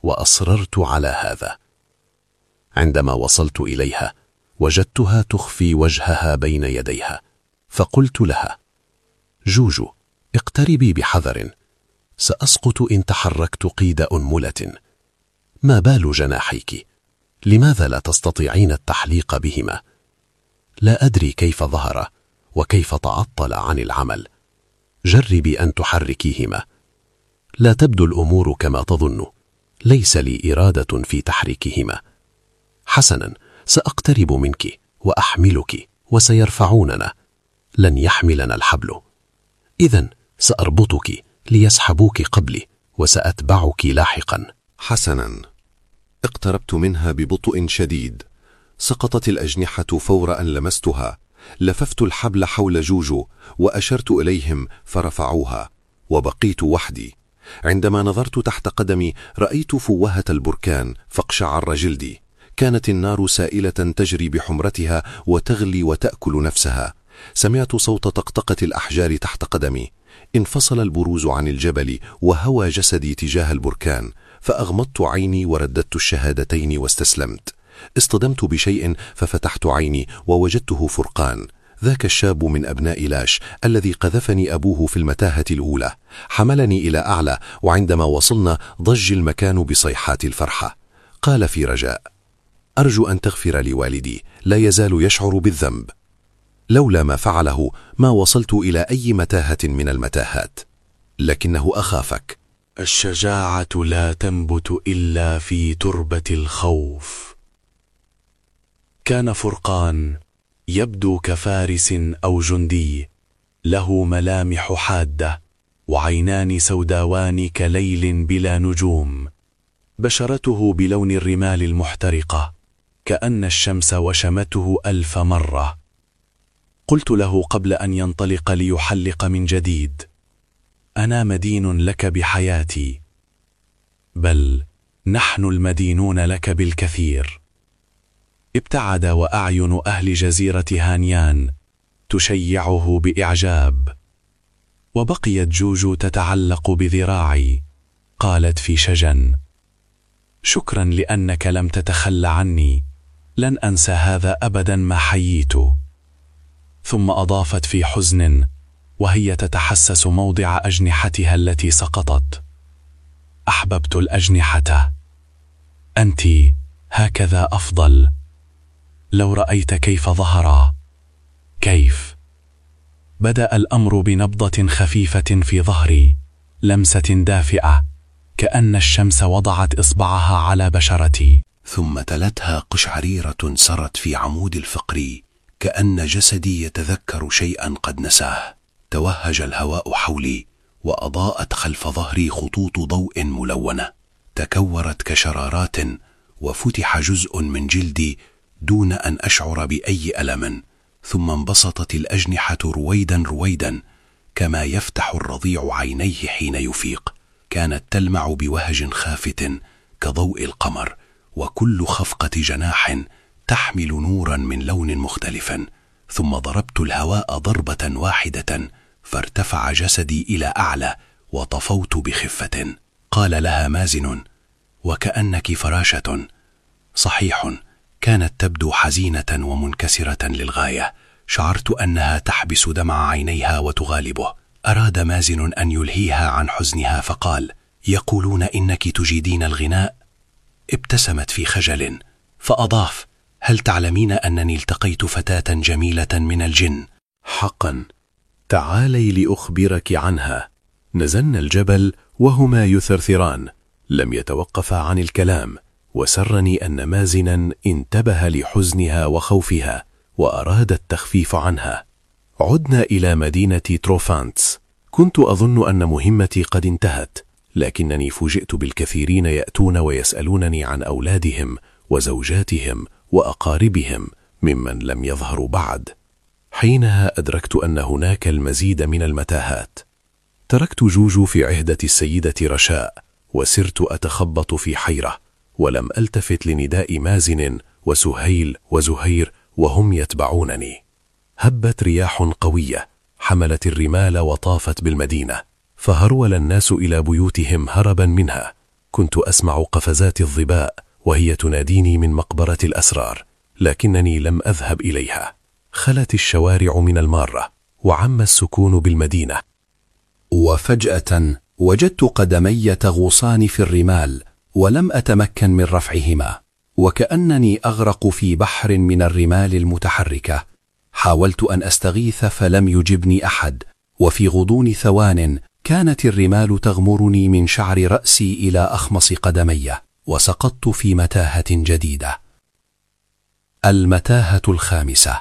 D: وأصررت على هذا. عندما وصلت إليها وجدتها تخفي وجهها بين يديها، فقلت لها: جوجو، اقتربي بحذر، سأسقط إن تحركت قيد أنملة. ما بال جناحيك؟ لماذا لا تستطيعين التحليق بهما؟ لا أدري كيف ظهر وكيف تعطل عن العمل. جربي أن تحركيهما. لا تبدو الأمور كما تظن، ليس لي إرادة في تحريكهما. حسنا، سأقترب منك وأحملك وسيرفعوننا، لن يحملنا الحبل. إذن سأربطك ليسحبوك قبلي وسأتبعك لاحقا.
A: حسنا. اقتربت منها ببطء شديد. سقطت الأجنحة فور أن لمستها. لففت الحبل حول جوجو وأشرت إليهم فرفعوها، وبقيت وحدي. عندما نظرت تحت قدمي رأيت فوهة البركان فاقشعر جلدي. كانت النار سائلة تجري بحمرتها وتغلي وتأكل نفسها. سمعت صوت طقطقة الأحجار تحت قدمي. انفصل البروز عن الجبل وهوى جسدي تجاه البركان، فأغمضت عيني ورددت الشهادتين واستسلمت. اصطدمت بشيء ففتحت عيني ووجدته فرقان، ذاك الشاب من أبناء لاش الذي قذفني أبوه في المتاهة الأولى. حملني إلى أعلى، وعندما وصلنا ضج المكان بصيحات الفرحة. قال في رجاء: أرجو أن تغفر لوالدي، لا يزال يشعر بالذنب. لولا ما فعله ما وصلت إلى أي متاهة من المتاهات، لكنه أخافك.
C: الشجاعة لا تنبت إلا في تربة الخوف. كان فرقان يبدو كفارس أو جندي، له ملامح حادة وعينان سوداوان كليل بلا نجوم. بشرته بلون الرمال المحترقة كأن الشمس وشمته ألف مرة. قلت له قبل أن ينطلق ليحلق من جديد: أنا مدين لك بحياتي، بل نحن المدينون لك بالكثير. ابتعد، وأعين أهل جزيرة هانيان تشيعه بإعجاب. وبقيت جوجو تتعلق بذراعي. قالت في شجن: شكرا لأنك لم تتخلى عني، لن أنسى هذا أبدا ما حييت. ثم أضافت في حزن وهي تتحسس موضع أجنحتها التي سقطت: أحببت الأجنحة، أنت هكذا أفضل. لو رأيت كيف ظهرا. كيف؟ بدأ الأمر بنبضة خفيفة في ظهري، لمسة دافئة كأن الشمس وضعت إصبعها على بشرتي.
A: ثم تلتها قشعريرة سرت في عمود الفقري، كأن جسدي يتذكر شيئا قد نساه. توهج الهواء حولي، وأضاءت خلف ظهري خطوط ضوء ملونة تكورت كشرارات، وفتح جزء من جلدي دون أن أشعر بأي ألم. ثم انبسطت الأجنحة رويدا رويدا، كما يفتح الرضيع عينيه حين يفيق. كانت تلمع بوهج خافت كضوء القمر، وكل خفقة جناح تحمل نورا من لون مختلف. ثم ضربت الهواء ضربة واحدة، فارتفع جسدي إلى أعلى وطفوت بخفة. قال لها مازن: وكأنك فراشة. صحيح، كانت تبدو حزينة ومنكسرة للغاية. شعرت أنها تحبس دمع عينيها وتغالبه. أراد مازن أن يلهيها عن حزنها فقال: يقولون إنك تجيدين الغناء. ابتسمت في خجل، فأضاف: هل تعلمين أنني التقيت فتاة جميلة من الجن؟
D: حقا، تعالي لأخبرك عنها. نزلنا الجبل وهما يثرثران، لم يتوقفا عن الكلام، وسرني أن مازنا انتبه لحزنها وخوفها وأراد التخفيف عنها. عدنا إلى مدينة تروفانتس. كنت أظن أن مهمتي قد انتهت، لكنني فوجئت بالكثيرين يأتون ويسألونني عن أولادهم وزوجاتهم وأقاربهم ممن لم يظهروا بعد. حينها أدركت أن هناك المزيد من المتاهات. تركت جوجو في عهدة السيدة رشاء، وسرت أتخبط في حيرة، ولم ألتفت لنداء مازن وسهيل وزهير وهم يتبعونني. هبت رياح قوية حملت الرمال وطافت بالمدينة، فهرول الناس إلى بيوتهم هربا منها. كنت أسمع قفزات الظباء وهي تناديني من مقبرة الأسرار، لكنني لم أذهب إليها. خلت الشوارع من المارة وعم السكون بالمدينة.
B: وفجأة وجدت قدمي تغوصان في الرمال ولم أتمكن من رفعهما، وكأنني أغرق في بحر من الرمال المتحركة. حاولت أن أستغيث فلم يجبني أحد، وفي غضون ثوان كانت الرمال تغمرني من شعر رأسي إلى أخمص قدمي، وسقطت في متاهة جديدة. المتاهة الخامسة.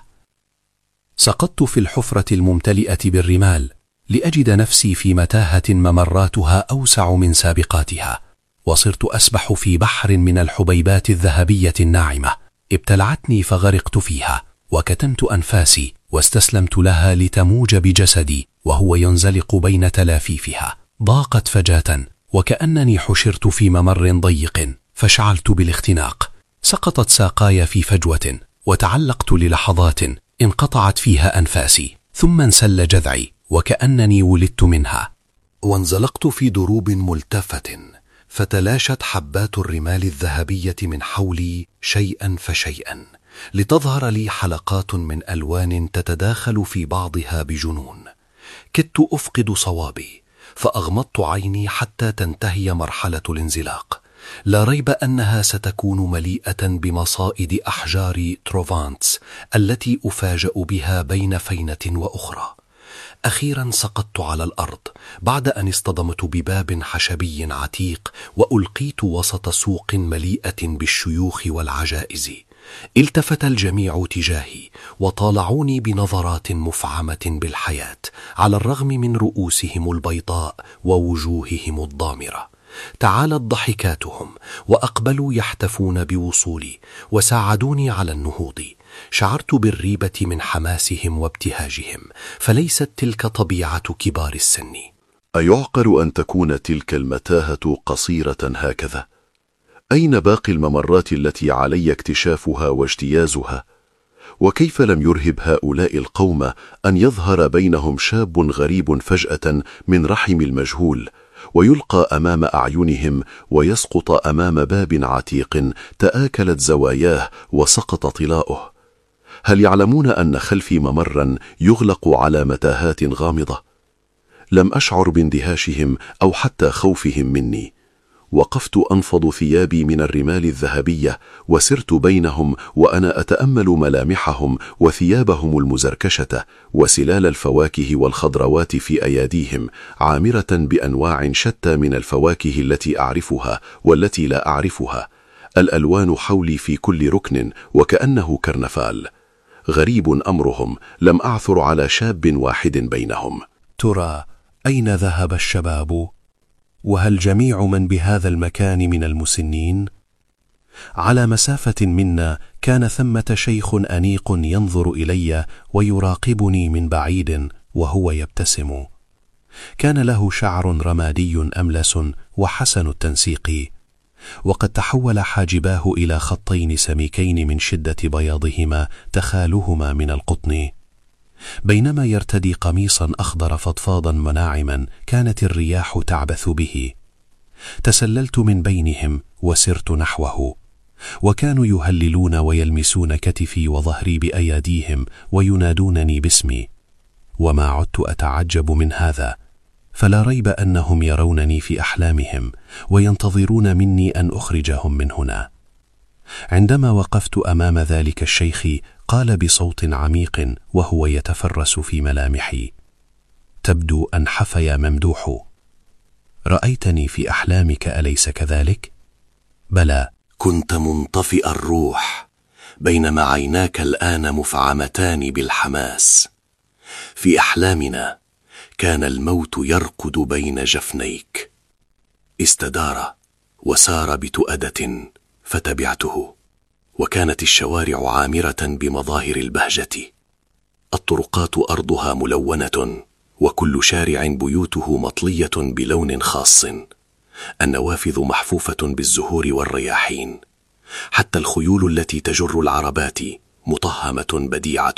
B: سقطت في الحفرة الممتلئة بالرمال لأجد نفسي في متاهة ممراتها أوسع من سابقاتها، وصرت أسبح في بحر من الحبيبات الذهبية الناعمة. ابتلعتني فغرقت فيها، وكتمت أنفاسي واستسلمت لها لتموج بجسدي وهو ينزلق بين تلافيفها. ضاقت فجاة وكأنني حشرت في ممر ضيق، فشعلت بالاختناق. سقطت ساقاي في فجوة وتعلقت للحظات انقطعت فيها أنفاسي، ثم انسل جذعي وكأنني ولدت منها.
A: وانزلقت في دروب ملتفة، فتلاشت حبات الرمال الذهبية من حولي شيئا فشيئا، لتظهر لي حلقات من ألوان تتداخل في بعضها بجنون. كدت أفقد صوابي، فأغمضت عيني حتى تنتهي مرحلة الانزلاق. لا ريب أنها ستكون مليئة بمصائد أحجار تروفانتس التي أفاجأ بها بين فينة وأخرى. أخيرا سقطت على الأرض بعد أن اصطدمت بباب خشبي عتيق، وألقيت وسط سوق مليئة بالشيوخ والعجائز. التفت الجميع تجاهي وطالعوني بنظرات مفعمة بالحياة، على الرغم من رؤوسهم البيضاء ووجوههم الضامرة. تعالت ضحكاتهم وأقبلوا يحتفون بوصولي وساعدوني على النهوض. شعرت بالريبة من حماسهم وابتهاجهم، فليست تلك طبيعة كبار السن.
E: أيعقل أن تكون تلك المتاهة قصيرة هكذا؟ أين باقي الممرات التي علي اكتشافها واجتيازها؟ وكيف لم يرهب هؤلاء القوم أن يظهر بينهم شاب غريب فجأة من رحم المجهول، ويلقى أمام أعينهم ويسقط أمام باب عتيق تآكلت زواياه وسقط طلاؤه؟ هل يعلمون أن خلفي ممرا يغلق على متاهات غامضة؟ لم أشعر باندهاشهم أو حتى خوفهم مني. وقفت أنفض ثيابي من الرمال الذهبية، وسرت بينهم وأنا أتأمل ملامحهم وثيابهم المزركشة وسلال الفواكه والخضروات في أياديهم، عامرة بأنواع شتى من الفواكه التي أعرفها والتي لا أعرفها. الألوان حولي في كل ركن وكأنه كرنفال. غريب أمرهم، لم أعثر على شاب واحد بينهم.
D: ترى أين ذهب الشباب؟ وهل جميع من بهذا المكان من المسنين؟ على مسافة منا كان ثمة شيخ أنيق ينظر إلي ويراقبني من بعيد وهو يبتسم. كان له شعر رمادي أملس وحسن التنسيق، وقد تحول حاجباه إلى خطين سميكين من شدة بياضهما تخالهما من القطن، بينما يرتدي قميصا أخضر فضفاضا مناعما كانت الرياح تعبث به. تسللت من بينهم وسرت نحوه، وكانوا يهللون ويلمسون كتفي وظهري بأياديهم وينادونني باسمي. وما عدت أتعجب من هذا، فلا ريب أنهم يرونني في أحلامهم وينتظرون مني أن أخرجهم من هنا. عندما وقفت أمام ذلك الشيخ قال بصوت عميق وهو يتفرس في ملامحي: تبدو أنحف يا ممدوح. رأيتني في أحلامك أليس كذلك؟ بلى.
A: كنت منطفئ الروح، بينما عيناك الآن مفعمتان بالحماس. في أحلامنا كان الموت يرقد بين جفنيك. استدار وسار بتؤدة فتبعته، وكانت الشوارع عامرة بمظاهر البهجة. الطرقات أرضها ملونة، وكل شارع بيوته مطلية بلون خاص. النوافذ محفوفة بالزهور والرياحين، حتى الخيول التي تجر العربات مطهمة بديعة.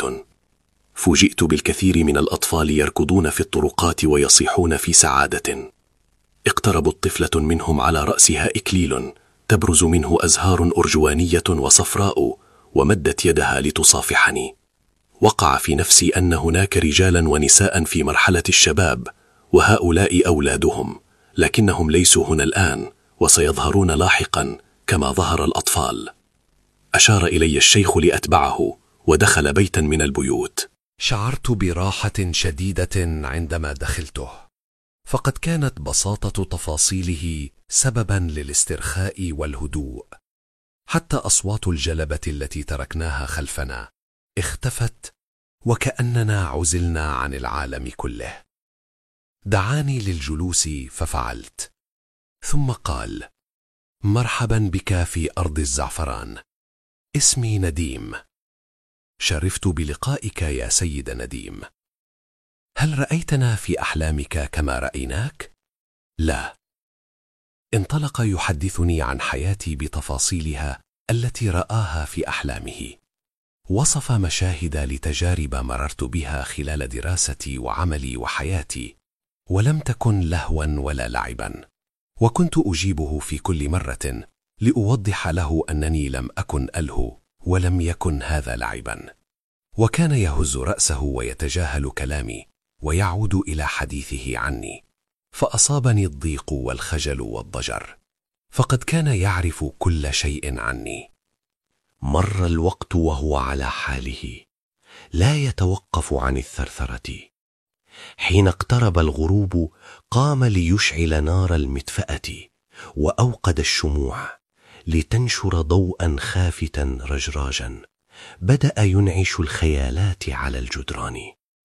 A: فوجئت بالكثير من الأطفال يركضون في الطرقات ويصيحون في سعادة. اقتربت طفلة منهم على رأسها إكليل تبرز منه أزهار أرجوانية وصفراء، ومدت يدها لتصافحني. وقع في نفسي أن هناك رجالا ونساء في مرحلة الشباب، وهؤلاء أولادهم، لكنهم ليسوا هنا الآن، وسيظهرون لاحقا كما ظهر الأطفال. أشار إلي الشيخ لأتبعه، ودخل بيتا من البيوت.
C: شعرت براحة شديدة عندما دخلته، فقد كانت بساطة تفاصيله سببا للاسترخاء والهدوء. حتى أصوات الجلبة التي تركناها خلفنا اختفت، وكأننا عزلنا عن العالم كله. دعاني للجلوس ففعلت، ثم قال: مرحبا بك في أرض الزعفران، اسمي نديم. شرفت بلقائك يا سيد نديم. هل رأيتنا في أحلامك كما رأيناك؟ لا. انطلق يحدثني عن حياتي بتفاصيلها التي رآها في أحلامه. وصف مشاهد لتجارب مررت بها خلال دراستي وعملي وحياتي، ولم تكن لهوا ولا لعبا، وكنت أجيبه في كل مرة لأوضح له أنني لم أكن ألهو، ولم يكن هذا لعبا. وكان يهز رأسه ويتجاهل كلامي، ويعود إلى حديثه عني، فأصابني الضيق والخجل والضجر، فقد كان يعرف كل شيء عني.
B: مر الوقت وهو على حاله، لا يتوقف عن الثرثرة. حين اقترب الغروب قام ليشعل نار المدفأة، وأوقد الشموع لتنشر ضوءا خافتا رجراجا بدأ ينعش الخيالات على الجدران.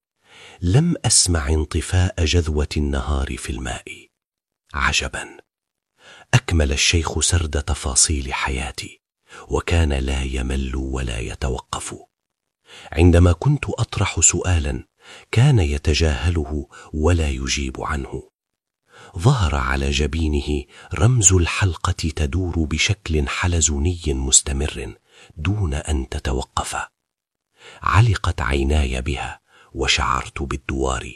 B: لم أسمع انطفاء جذوة النهار في الماء. عجبا، أكمل الشيخ سرد تفاصيل حياتي، وكان لا يمل ولا يتوقف. عندما كنت أطرح سؤالا كان يتجاهله ولا يجيب عنه. ظهر على جبينه رمز الحلقة تدور بشكل حلزوني مستمر دون أن تتوقف. علقت عيناي بها وشعرت بالدوار.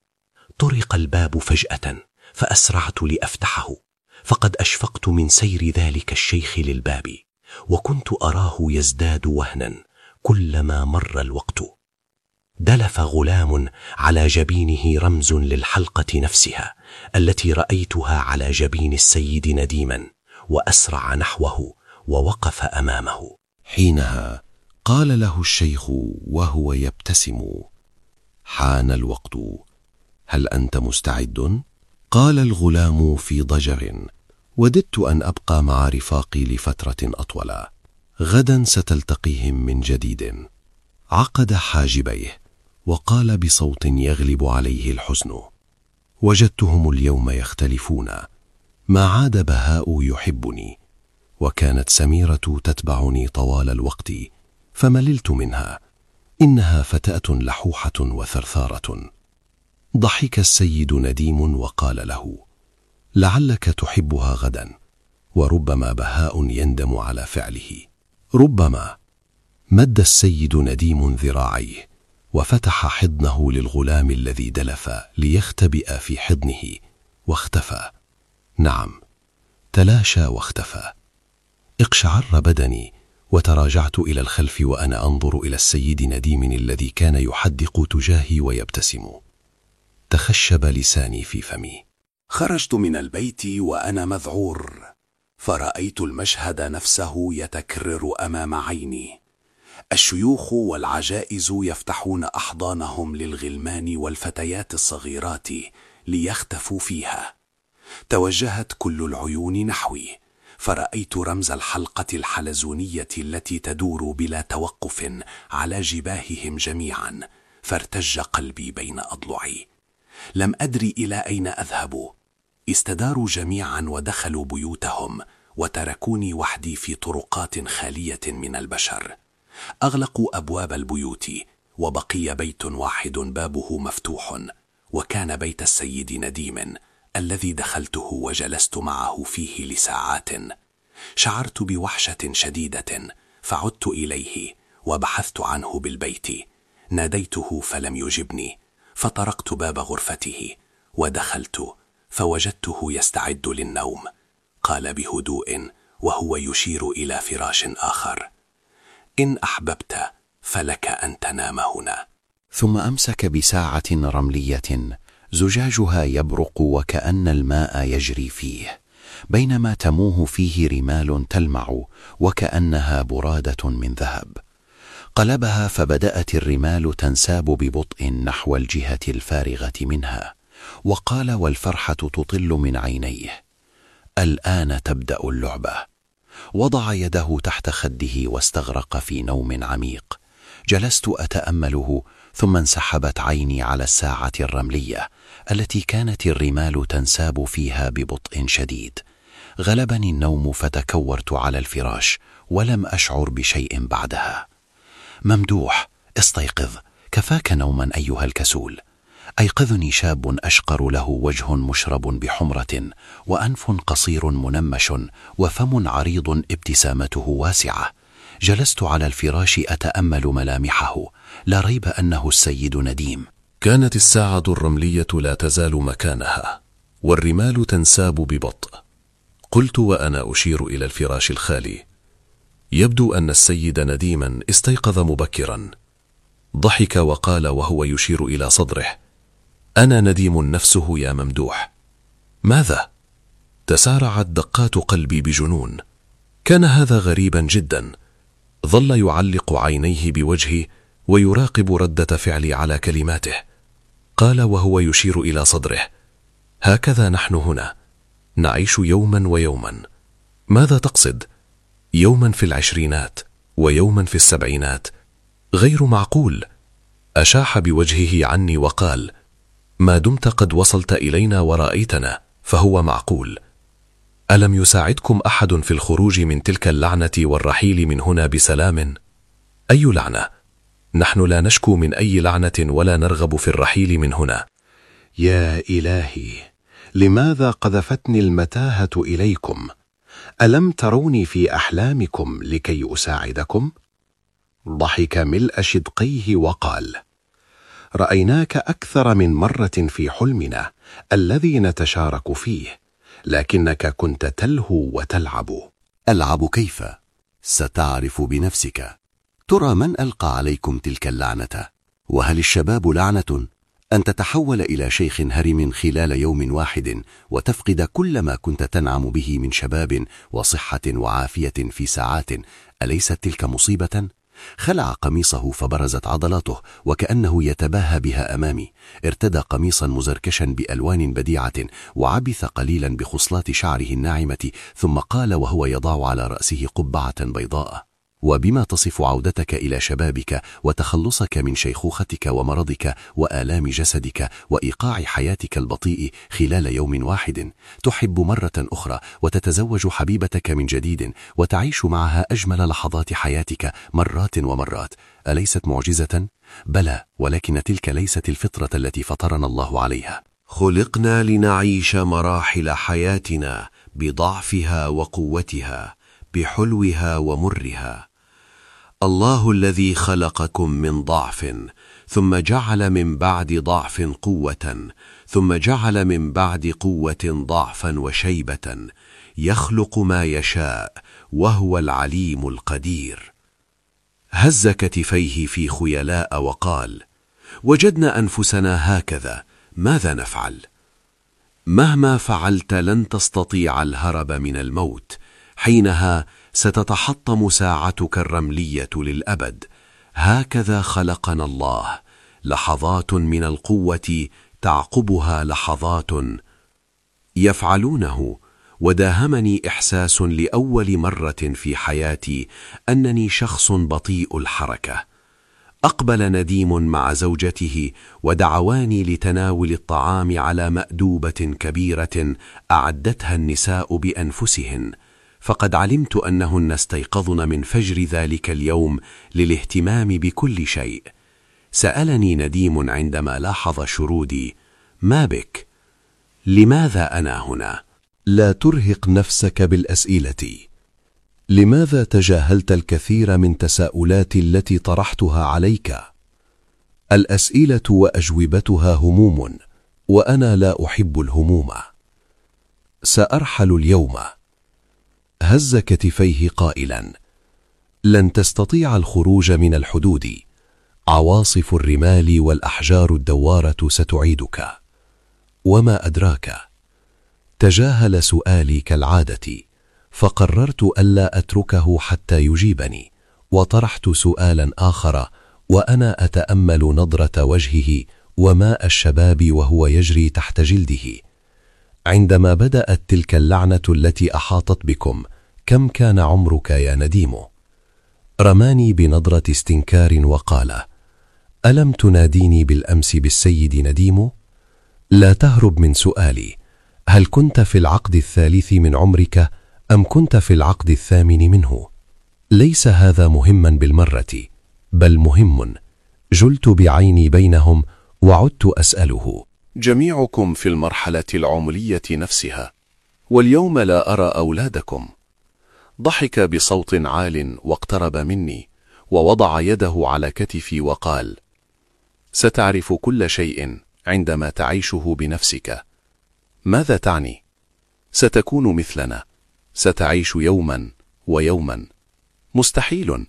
B: طرق الباب فجأة فأسرعت لأفتحه، فقد أشفقت من سير ذلك الشيخ للباب، وكنت أراه يزداد وهنا كلما مر الوقت. دلف غلام على جبينه رمز للحلقة نفسها التي رأيتها على جبين السيد نديما، وأسرع نحوه ووقف أمامه.
A: حينها قال له الشيخ وهو يبتسم: حان الوقت، هل أنت مستعد؟ قال الغلام في ضجر: وددت أن أبقى مع رفاقي لفترة أطول، غدا ستلتقيهم من جديد. عقد حاجبيه وقال بصوت يغلب عليه الحزن: وجدتهم اليوم يختلفون، ما عاد بهاء يحبني، وكانت سميرة تتبعني طوال الوقت فمللت منها، إنها فتاة لحوحة وثرثارة. ضحك السيد نديم وقال له: لعلك تحبها غدا، وربما بهاء يندم على فعله. ربما. مد السيد نديم ذراعيه وفتح حضنه للغلام الذي دلف ليختبئ في حضنه، واختفى. نعم، تلاشى واختفى. اقشعر بدني وتراجعت إلى الخلف وأنا أنظر إلى السيد نديم الذي كان يحدق تجاهي ويبتسم. تخشب لساني في فمي.
F: خرجت من البيت وأنا مذعور، فرأيت المشهد نفسه يتكرر أمام عيني. الشيوخ والعجائز يفتحون أحضانهم للغلمان والفتيات الصغيرات ليختفوا فيها. توجهت كل العيون نحوي، فرأيت رمز الحلقة الحلزونية التي تدور بلا توقف على جباههم جميعا، فارتج قلبي بين أضلعي. لم أدري إلى أين أذهب. استداروا جميعا ودخلوا بيوتهم، وتركوني وحدي في طرقات خالية من البشر. أغلقوا أبواب البيوت، وبقي بيت واحد بابه مفتوح، وكان بيت السيد نديم الذي دخلته وجلست معه فيه لساعات. شعرت بوحشة شديدة، فعدت إليه وبحثت عنه بالبيت. ناديته فلم يجبني، فطرقت باب غرفته ودخلت، فوجدته يستعد للنوم. قال بهدوء وهو يشير إلى فراش آخر: إن أحببت فلك أن تنام هنا.
B: ثم أمسك بساعة رملية زجاجها يبرق وكأن الماء يجري فيه، بينما تموه فيه رمال تلمع وكأنها برادة من ذهب. قلبها فبدأت الرمال تنساب ببطء نحو الجهة الفارغة منها، وقال والفرحة تطل من عينيه: الآن تبدأ اللعبة. وضع يده تحت خده واستغرق في نوم عميق. جلست أتأمله، ثم انسحبت عيني على الساعة الرملية التي كانت الرمال تنساب فيها ببطء شديد. غلبني النوم فتكورت على الفراش ولم أشعر بشيء بعدها. ممدوح، استيقظ، كفاك نوما أيها الكسول. أيقظني شاب أشقر له وجه مشرب بحمرة وأنف قصير منمش وفم عريض ابتسامته واسعة. جلست على الفراش أتأمل ملامحه، لا ريب أنه السيد نديم.
C: كانت الساعة الرملية لا تزال مكانها، والرمال تنساب ببطء. قلت وأنا أشير إلى الفراش الخالي: يبدو أن السيد نديما استيقظ مبكرا. ضحك وقال وهو يشير إلى صدره: أنا نديم نفسه يا ممدوح. ماذا؟ تسارعت دقات قلبي بجنون. كان هذا غريبا جدا. ظل يعلق عينيه بوجهي ويراقب ردة فعلي على كلماته. قال وهو يشير إلى صدره: هكذا نحن هنا، نعيش يوما ويوما. ماذا تقصد؟ يوما في العشرينات ويوما في السبعينات؟ غير معقول. أشاح بوجهه عني وقال: ما دمت قد وصلت إلينا ورأيتنا فهو معقول. ألم يساعدكم أحد في الخروج من تلك اللعنة والرحيل من هنا بسلام؟ أي لعنة؟ نحن لا نشكو من أي لعنة ولا نرغب في الرحيل من هنا.
D: يا إلهي، لماذا قذفتني المتاهة إليكم؟ ألم تروني في أحلامكم لكي أساعدكم؟ ضحك ملء شدقيه وقال: رأيناك أكثر من مرة في حلمنا الذي نتشارك فيه، لكنك كنت تلهو وتلعب.
F: ألعب كيف؟ ستعرف بنفسك. ترى من ألقى عليكم تلك اللعنة؟ وهل الشباب لعنة؟ أن تتحول إلى شيخ هرم خلال يوم واحد وتفقد كل ما كنت تنعم به من شباب وصحة وعافية في ساعات، أليست تلك مصيبة؟ خلع قميصه فبرزت عضلاته وكأنه يتباهى بها أمامي. ارتدى قميصا مزركشا بألوان بديعة وعبث قليلا بخصلات شعره الناعمة، ثم قال وهو يضع على رأسه قبعة بيضاء: وبما تصف عودتك إلى شبابك وتخلصك من شيخوختك ومرضك وآلام جسدك وإيقاع حياتك البطيء خلال يوم واحد، تحب مرة أخرى وتتزوج حبيبتك من جديد وتعيش معها أجمل لحظات حياتك مرات ومرات، أليست معجزة؟ بلى، ولكن تلك ليست الفطرة التي فطرنا الله عليها.
G: خلقنا لنعيش مراحل حياتنا بضعفها وقوتها، بحلوها ومرها. الله الذي خلقكم من ضعف ثم جعل من بعد ضعف قوة، ثم جعل من بعد قوة ضعفا وشيبة، يخلق ما يشاء وهو العليم القدير. هز كتفيه في خيلاء وقال: وجدنا أنفسنا هكذا، ماذا نفعل؟ مهما فعلت لن تستطيع الهرب من الموت، حينها ستتحطم ساعتك الرملية للأبد. هكذا خلقنا الله، لحظات من القوة تعقبها لحظات. يفعلونه. وداهمني إحساس لأول مرة في حياتي أنني شخص بطيء الحركة. أقبل نديم مع زوجته ودعواني لتناول الطعام على مأدوبة كبيرة أعدتها النساء بأنفسهن، فقد علمت أنهن استيقظن من فجر ذلك اليوم للاهتمام بكل شيء. سألني نديم عندما لاحظ شرودي: ما بك؟ لماذا أنا هنا؟
C: لا ترهق نفسك بالأسئلة. لماذا تجاهلت الكثير من تساؤلاتي التي طرحتها عليك؟ الأسئلة وأجوبتها هموم، وأنا لا أحب الهموم.
G: سأرحل اليوم. هز كتفيه قائلا: لن تستطيع الخروج من الحدود، عواصف الرمال والأحجار الدوارة ستعيدك. وما أدراك؟ تجاهل سؤالي كالعادة، فقررت ألا أتركه حتى يجيبني، وطرحت سؤالا آخر وأنا أتأمل نضرة وجهه وماء الشباب وهو يجري تحت جلده. عندما بدأت تلك اللعنة التي أحاطت بكم، كم كان عمرك يا نديم؟ رماني بنظرة استنكار وقال: ألم تناديني بالأمس بالسيد نديم؟ لا تهرب من سؤالي، هل كنت في العقد الثالث من عمرك أم كنت في العقد الثامن منه؟ ليس هذا مهما بالمرة، بل مهم. جلت بعيني بينهم وعدت أسأله:
A: جميعكم في المرحلة العمرية نفسها، واليوم لا أرى أولادكم. ضحك بصوت عال واقترب مني ووضع يده على كتفي وقال: ستعرف كل شيء عندما تعيشه بنفسك. ماذا تعني؟ ستكون مثلنا، ستعيش يوما ويوما. مستحيل.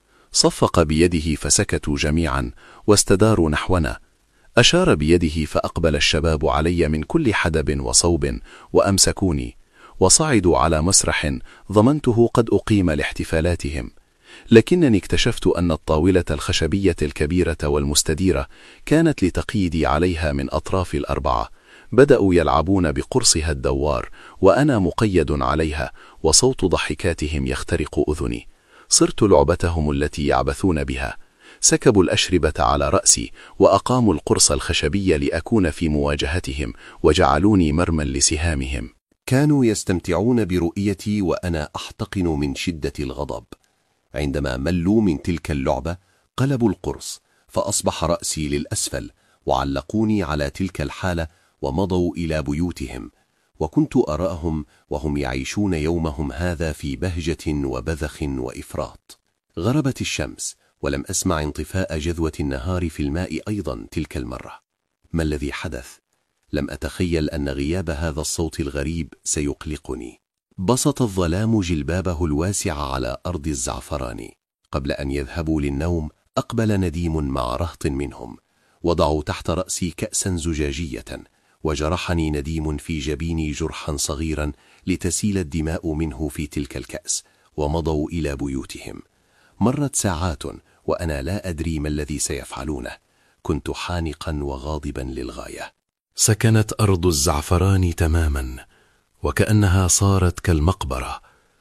A: صفق بيده فسكتوا جميعا واستداروا نحونا. أشار بيده فأقبل الشباب علي من كل حدب وصوب وأمسكوني، وصعدوا على مسرح ظننته قد أقيم لاحتفالاتهم، لكنني اكتشفت أن الطاولة الخشبية الكبيرة والمستديرة كانت لتقييدي عليها من أطراف الأربعة. بدأوا يلعبون بقرصها الدوار وأنا مقيد عليها، وصوت ضحكاتهم يخترق أذني. صرت لعبتهم التي يعبثون بها. سكبوا الأشربة على رأسي وأقاموا القرص الخشبي لأكون في مواجهتهم، وجعلوني مرمى لسهامهم.
F: كانوا يستمتعون برؤيتي وأنا أحتقن من شدة الغضب. عندما ملوا من تلك اللعبة قلبوا القرص، فأصبح رأسي للأسفل، وعلقوني على تلك الحالة ومضوا إلى بيوتهم. وكنت أراهم وهم يعيشون يومهم هذا في بهجة وبذخ وإفراط. غربت الشمس ولم أسمع انطفاء جذوة النهار في الماء أيضا تلك المرة. ما الذي حدث؟ لم أتخيل أن غياب هذا الصوت الغريب سيقلقني. بسط الظلام جلبابه الواسع على أرض الزعفران. قبل أن يذهبوا للنوم أقبل نديم مع رهط منهم، وضعوا تحت رأسي كأسا زجاجية، وجرحني نديم في جبيني جرحا صغيرا لتسيل الدماء منه في تلك الكأس، ومضوا إلى بيوتهم. مرت ساعات وأنا لا أدري ما الذي سيفعلونه. كنت حانقا وغاضبا للغاية.
A: سكنت أرض الزعفران تماما، وكأنها صارت كالمقبرة،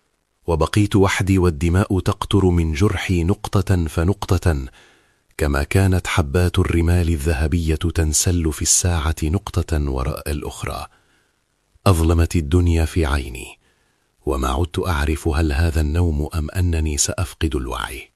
A: وبقيت وحدي والدماء تقطر من جرحي نقطة فنقطة، كما كانت حبات الرمال الذهبية تنسل في الساعة نقطة وراء الأخرى. أظلمت الدنيا في عيني، وما عدت أعرف هل هذا النوم أم أنني سأفقد الوعي.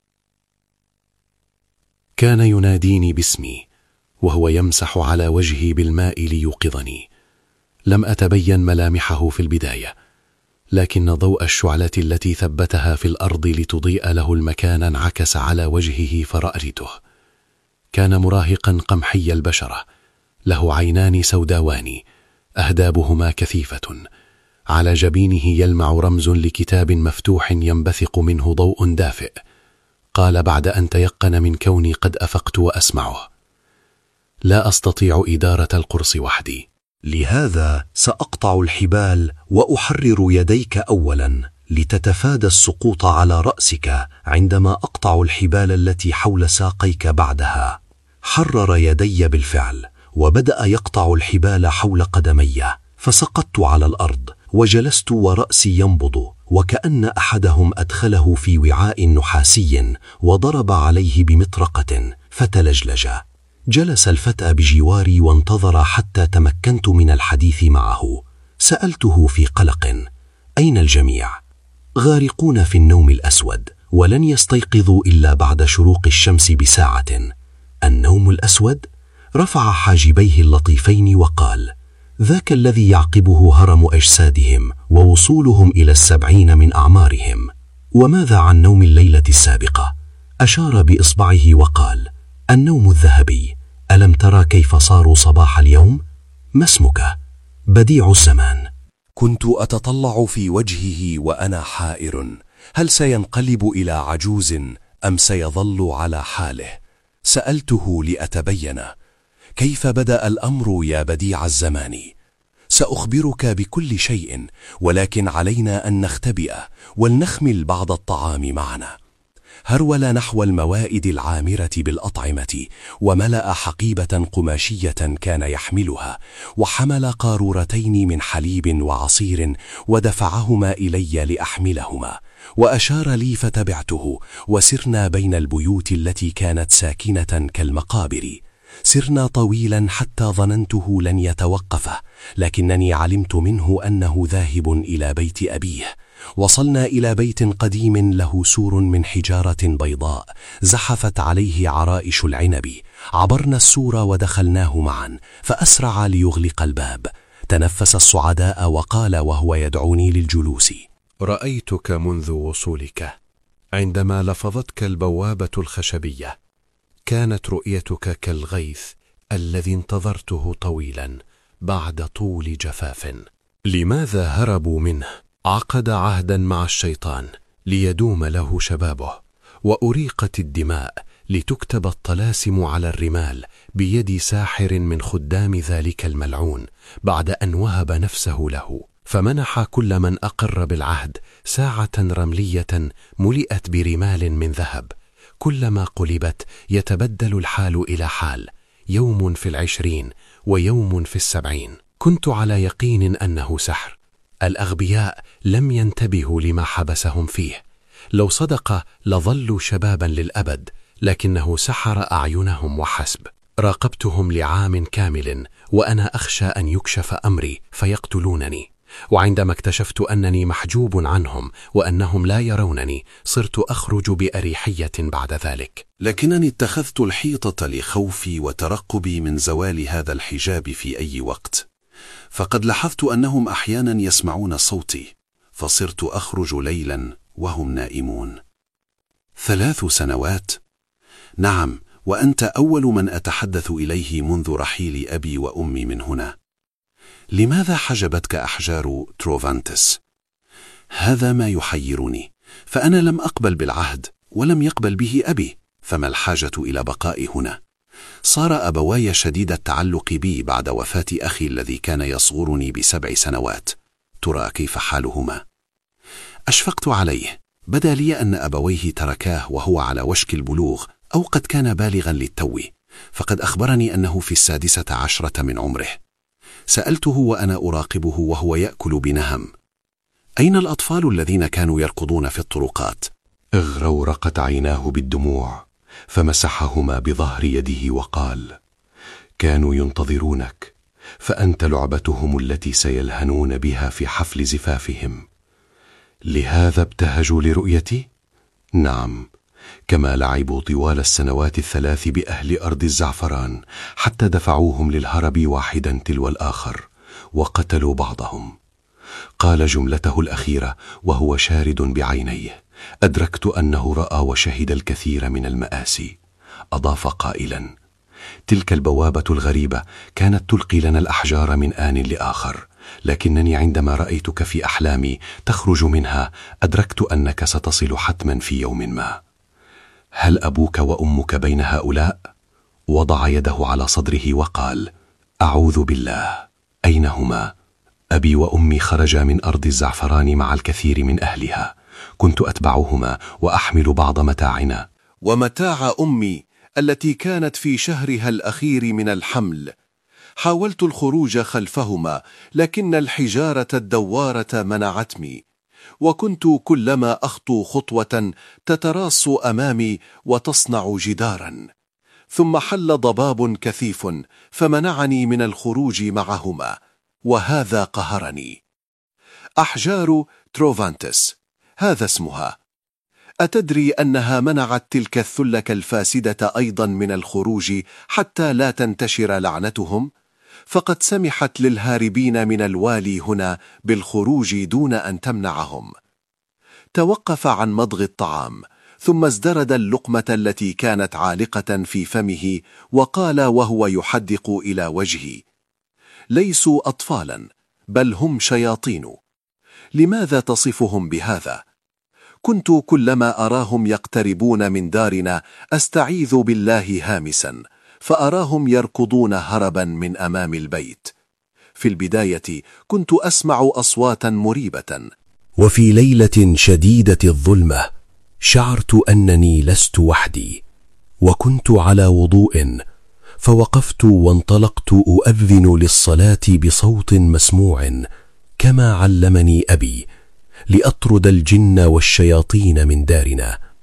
A: كان يناديني باسمي وهو يمسح على وجهي بالماء ليوقظني. لم أتبين ملامحه في البداية، لكن ضوء الشعلة التي ثبتها في الأرض لتضيء له المكان انعكس على وجهه فرأيته. كان مراهقا قمحي البشرة، له عينان سوداوان، أهدابهما كثيفة، على جبينه يلمع رمز لكتاب مفتوح ينبثق منه ضوء دافئ. قال بعد أن تيقن من كوني قد أفقت وأسمعه: لا أستطيع إدارة القرص وحدي،
H: لهذا سأقطع الحبال وأحرر يديك أولا لتتفادى السقوط على رأسك عندما أقطع الحبال التي حول ساقيك بعدها. حرر يدي بالفعل، وبدأ يقطع الحبال حول قدمي، فسقطت على الأرض وجلست ورأسي ينبض، وكأن أحدهم أدخله في وعاء نحاسي وضرب عليه بمطرقة فتلجلج. جلس الفتى بجواري وانتظر حتى تمكنت من الحديث معه. سألته في قلق: أين الجميع؟ غارقون في النوم الأسود، ولن يستيقظوا إلا بعد شروق الشمس بساعة. النوم الأسود؟ رفع حاجبيه اللطيفين وقال: ذاك الذي يعقبه هرم أجسادهم ووصولهم إلى السبعين من أعمارهم. وماذا عن نوم الليلة السابقة؟ أشار بإصبعه وقال: النوم الذهبي. ألم ترى كيف صاروا صباح اليوم؟ ما اسمك؟ بديع الزمان.
G: كنت أتطلع في وجهه وأنا حائر، هل سينقلب إلى عجوز أم سيظل على حاله؟ سألته لأتبين: كيف بدأ الأمر يا بديع الزمان؟ سأخبرك بكل شيء، ولكن علينا أن نختبئ ولنخمل بعض الطعام معنا. هرول نحو الموائد العامرة بالأطعمة، وملأ حقيبة قماشية كان يحملها، وحمل قارورتين من حليب وعصير ودفعهما إلي لأحملهما، وأشار لي فتبعته، وسرنا بين البيوت التي كانت ساكنة كالمقابر. سرنا طويلا حتى ظننته لن يتوقف، لكنني علمت منه أنه ذاهب إلى بيت أبيه. وصلنا إلى بيت قديم له سور من حجارة بيضاء زحفت عليه عرائش العنب. عبرنا السور ودخلناه معا، فأسرع ليغلق الباب. تنفس الصعداء وقال وهو يدعوني للجلوس:
D: رأيتك منذ وصولك. عندما لفظتك البوابة الخشبية كانت رؤيتك كالغيث الذي انتظرته طويلا بعد طول جفاف. لماذا هربوا منه؟ عقد عهدا مع الشيطان ليدوم له شبابه، وأريقت الدماء لتكتب الطلاسم على الرمال بيد ساحر من خدام ذلك الملعون، بعد أن وهب نفسه له. فمنح كل من أقر بالعهد ساعة رملية ملئت برمال من ذهب، كلما قلبت يتبدل الحال إلى حال، يوم في العشرين ويوم في السبعين. كنت على يقين أنه سحر. الأغبياء لم ينتبهوا لما حبسهم فيه. لو صدق لظلوا شبابا للأبد، لكنه سحر أعينهم وحسب. راقبتهم لعام كامل وأنا أخشى أن يكشف أمري فيقتلونني، وعندما اكتشفت أنني محجوب عنهم وأنهم لا يرونني صرت أخرج بأريحية بعد ذلك.
A: لكنني اتخذت الحيطة لخوفي وترقبي من زوال هذا الحجاب في أي وقت، فقد لاحظت أنهم أحيانا يسمعون صوتي، فصرت أخرج ليلا وهم نائمون. ثلاث سنوات؟ نعم، وأنت أول من أتحدث إليه منذ رحيل أبي وأمي من هنا. لماذا حجبتك أحجار تروفانتس؟ هذا ما يحيرني، فأنا لم أقبل بالعهد ولم يقبل به أبي، فما الحاجة إلى بقائي هنا؟ صار أبواي شديد التعلق بي بعد وفاة أخي الذي كان يصغرني بسبع سنوات. ترى كيف حالهما؟ أشفقت عليه. بدا لي أن أبويه تركاه وهو على وشك البلوغ، أو قد كان بالغا للتو، فقد أخبرني أنه في السادسة عشرة من عمره. سألته وأنا أراقبه وهو يأكل بنهم: أين الأطفال الذين كانوا يركضون في الطرقات؟
D: اغرورقت عيناه بالدموع، فمسحهما بظهر يده وقال: كانوا ينتظرونك، فأنت لعبتهم التي سيلهنون بها في حفل زفافهم. لهذا ابتهجوا لرؤيتي؟ نعم، كما لعبوا طوال السنوات الثلاث بأهل أرض الزعفران، حتى دفعوهم للهرب واحدا تلو الآخر وقتلوا بعضهم. قال جملته الأخيرة وهو شارد بعينيه: أدركت أنه رأى وشهد الكثير من المآسي. أضاف قائلا: تلك البوابة الغريبة كانت تلقي لنا الأحجار من آن لآخر، لكنني عندما رأيتك في أحلامي تخرج منها أدركت أنك ستصل حتما في يوم ما. هل أبوك وأمك بين هؤلاء؟ وضع يده على صدره وقال: أعوذ بالله، أين هما؟ أبي وأمي خرجا من أرض الزعفران مع الكثير من أهلها، كنت أتبعهما وأحمل بعض متاعنا.
A: ومتاع أمي التي كانت في شهرها الأخير من الحمل. حاولت الخروج خلفهما، لكن الحجارة الدوارة منعتني، وكنت كلما أخطو خطوة تتراص أمامي وتصنع جدارا، ثم حل ضباب كثيف فمنعني من الخروج معهما، وهذا قهرني. أحجار تروفانتس، هذا اسمها. أتدري أنها منعت تلك الثلة الفاسدة أيضا من الخروج حتى لا تنتشر لعنتهم؟ فقد سمحت للهاربين من الوالي هنا بالخروج دون أن تمنعهم. توقف عن مضغ الطعام، ثم ازدرد اللقمة التي كانت عالقة في فمه، وقال وهو يحدق إلى وجهي: ليسوا أطفالا، بل هم شياطين. لماذا تصفهم بهذا؟ كنت كلما أراهم يقتربون من دارنا أستعيذ بالله هامسا، فأراهم يركضون هربا من أمام البيت. في البداية كنت أسمع أصواتا مريبة.
H: وفي ليلة شديدة الظلمة شعرت أنني لست وحدي، وكنت على وضوء، فوقفت وانطلقت أؤذن للصلاة بصوت مسموع كما علمني أبي، لأطرد الجن والشياطين من دارنا.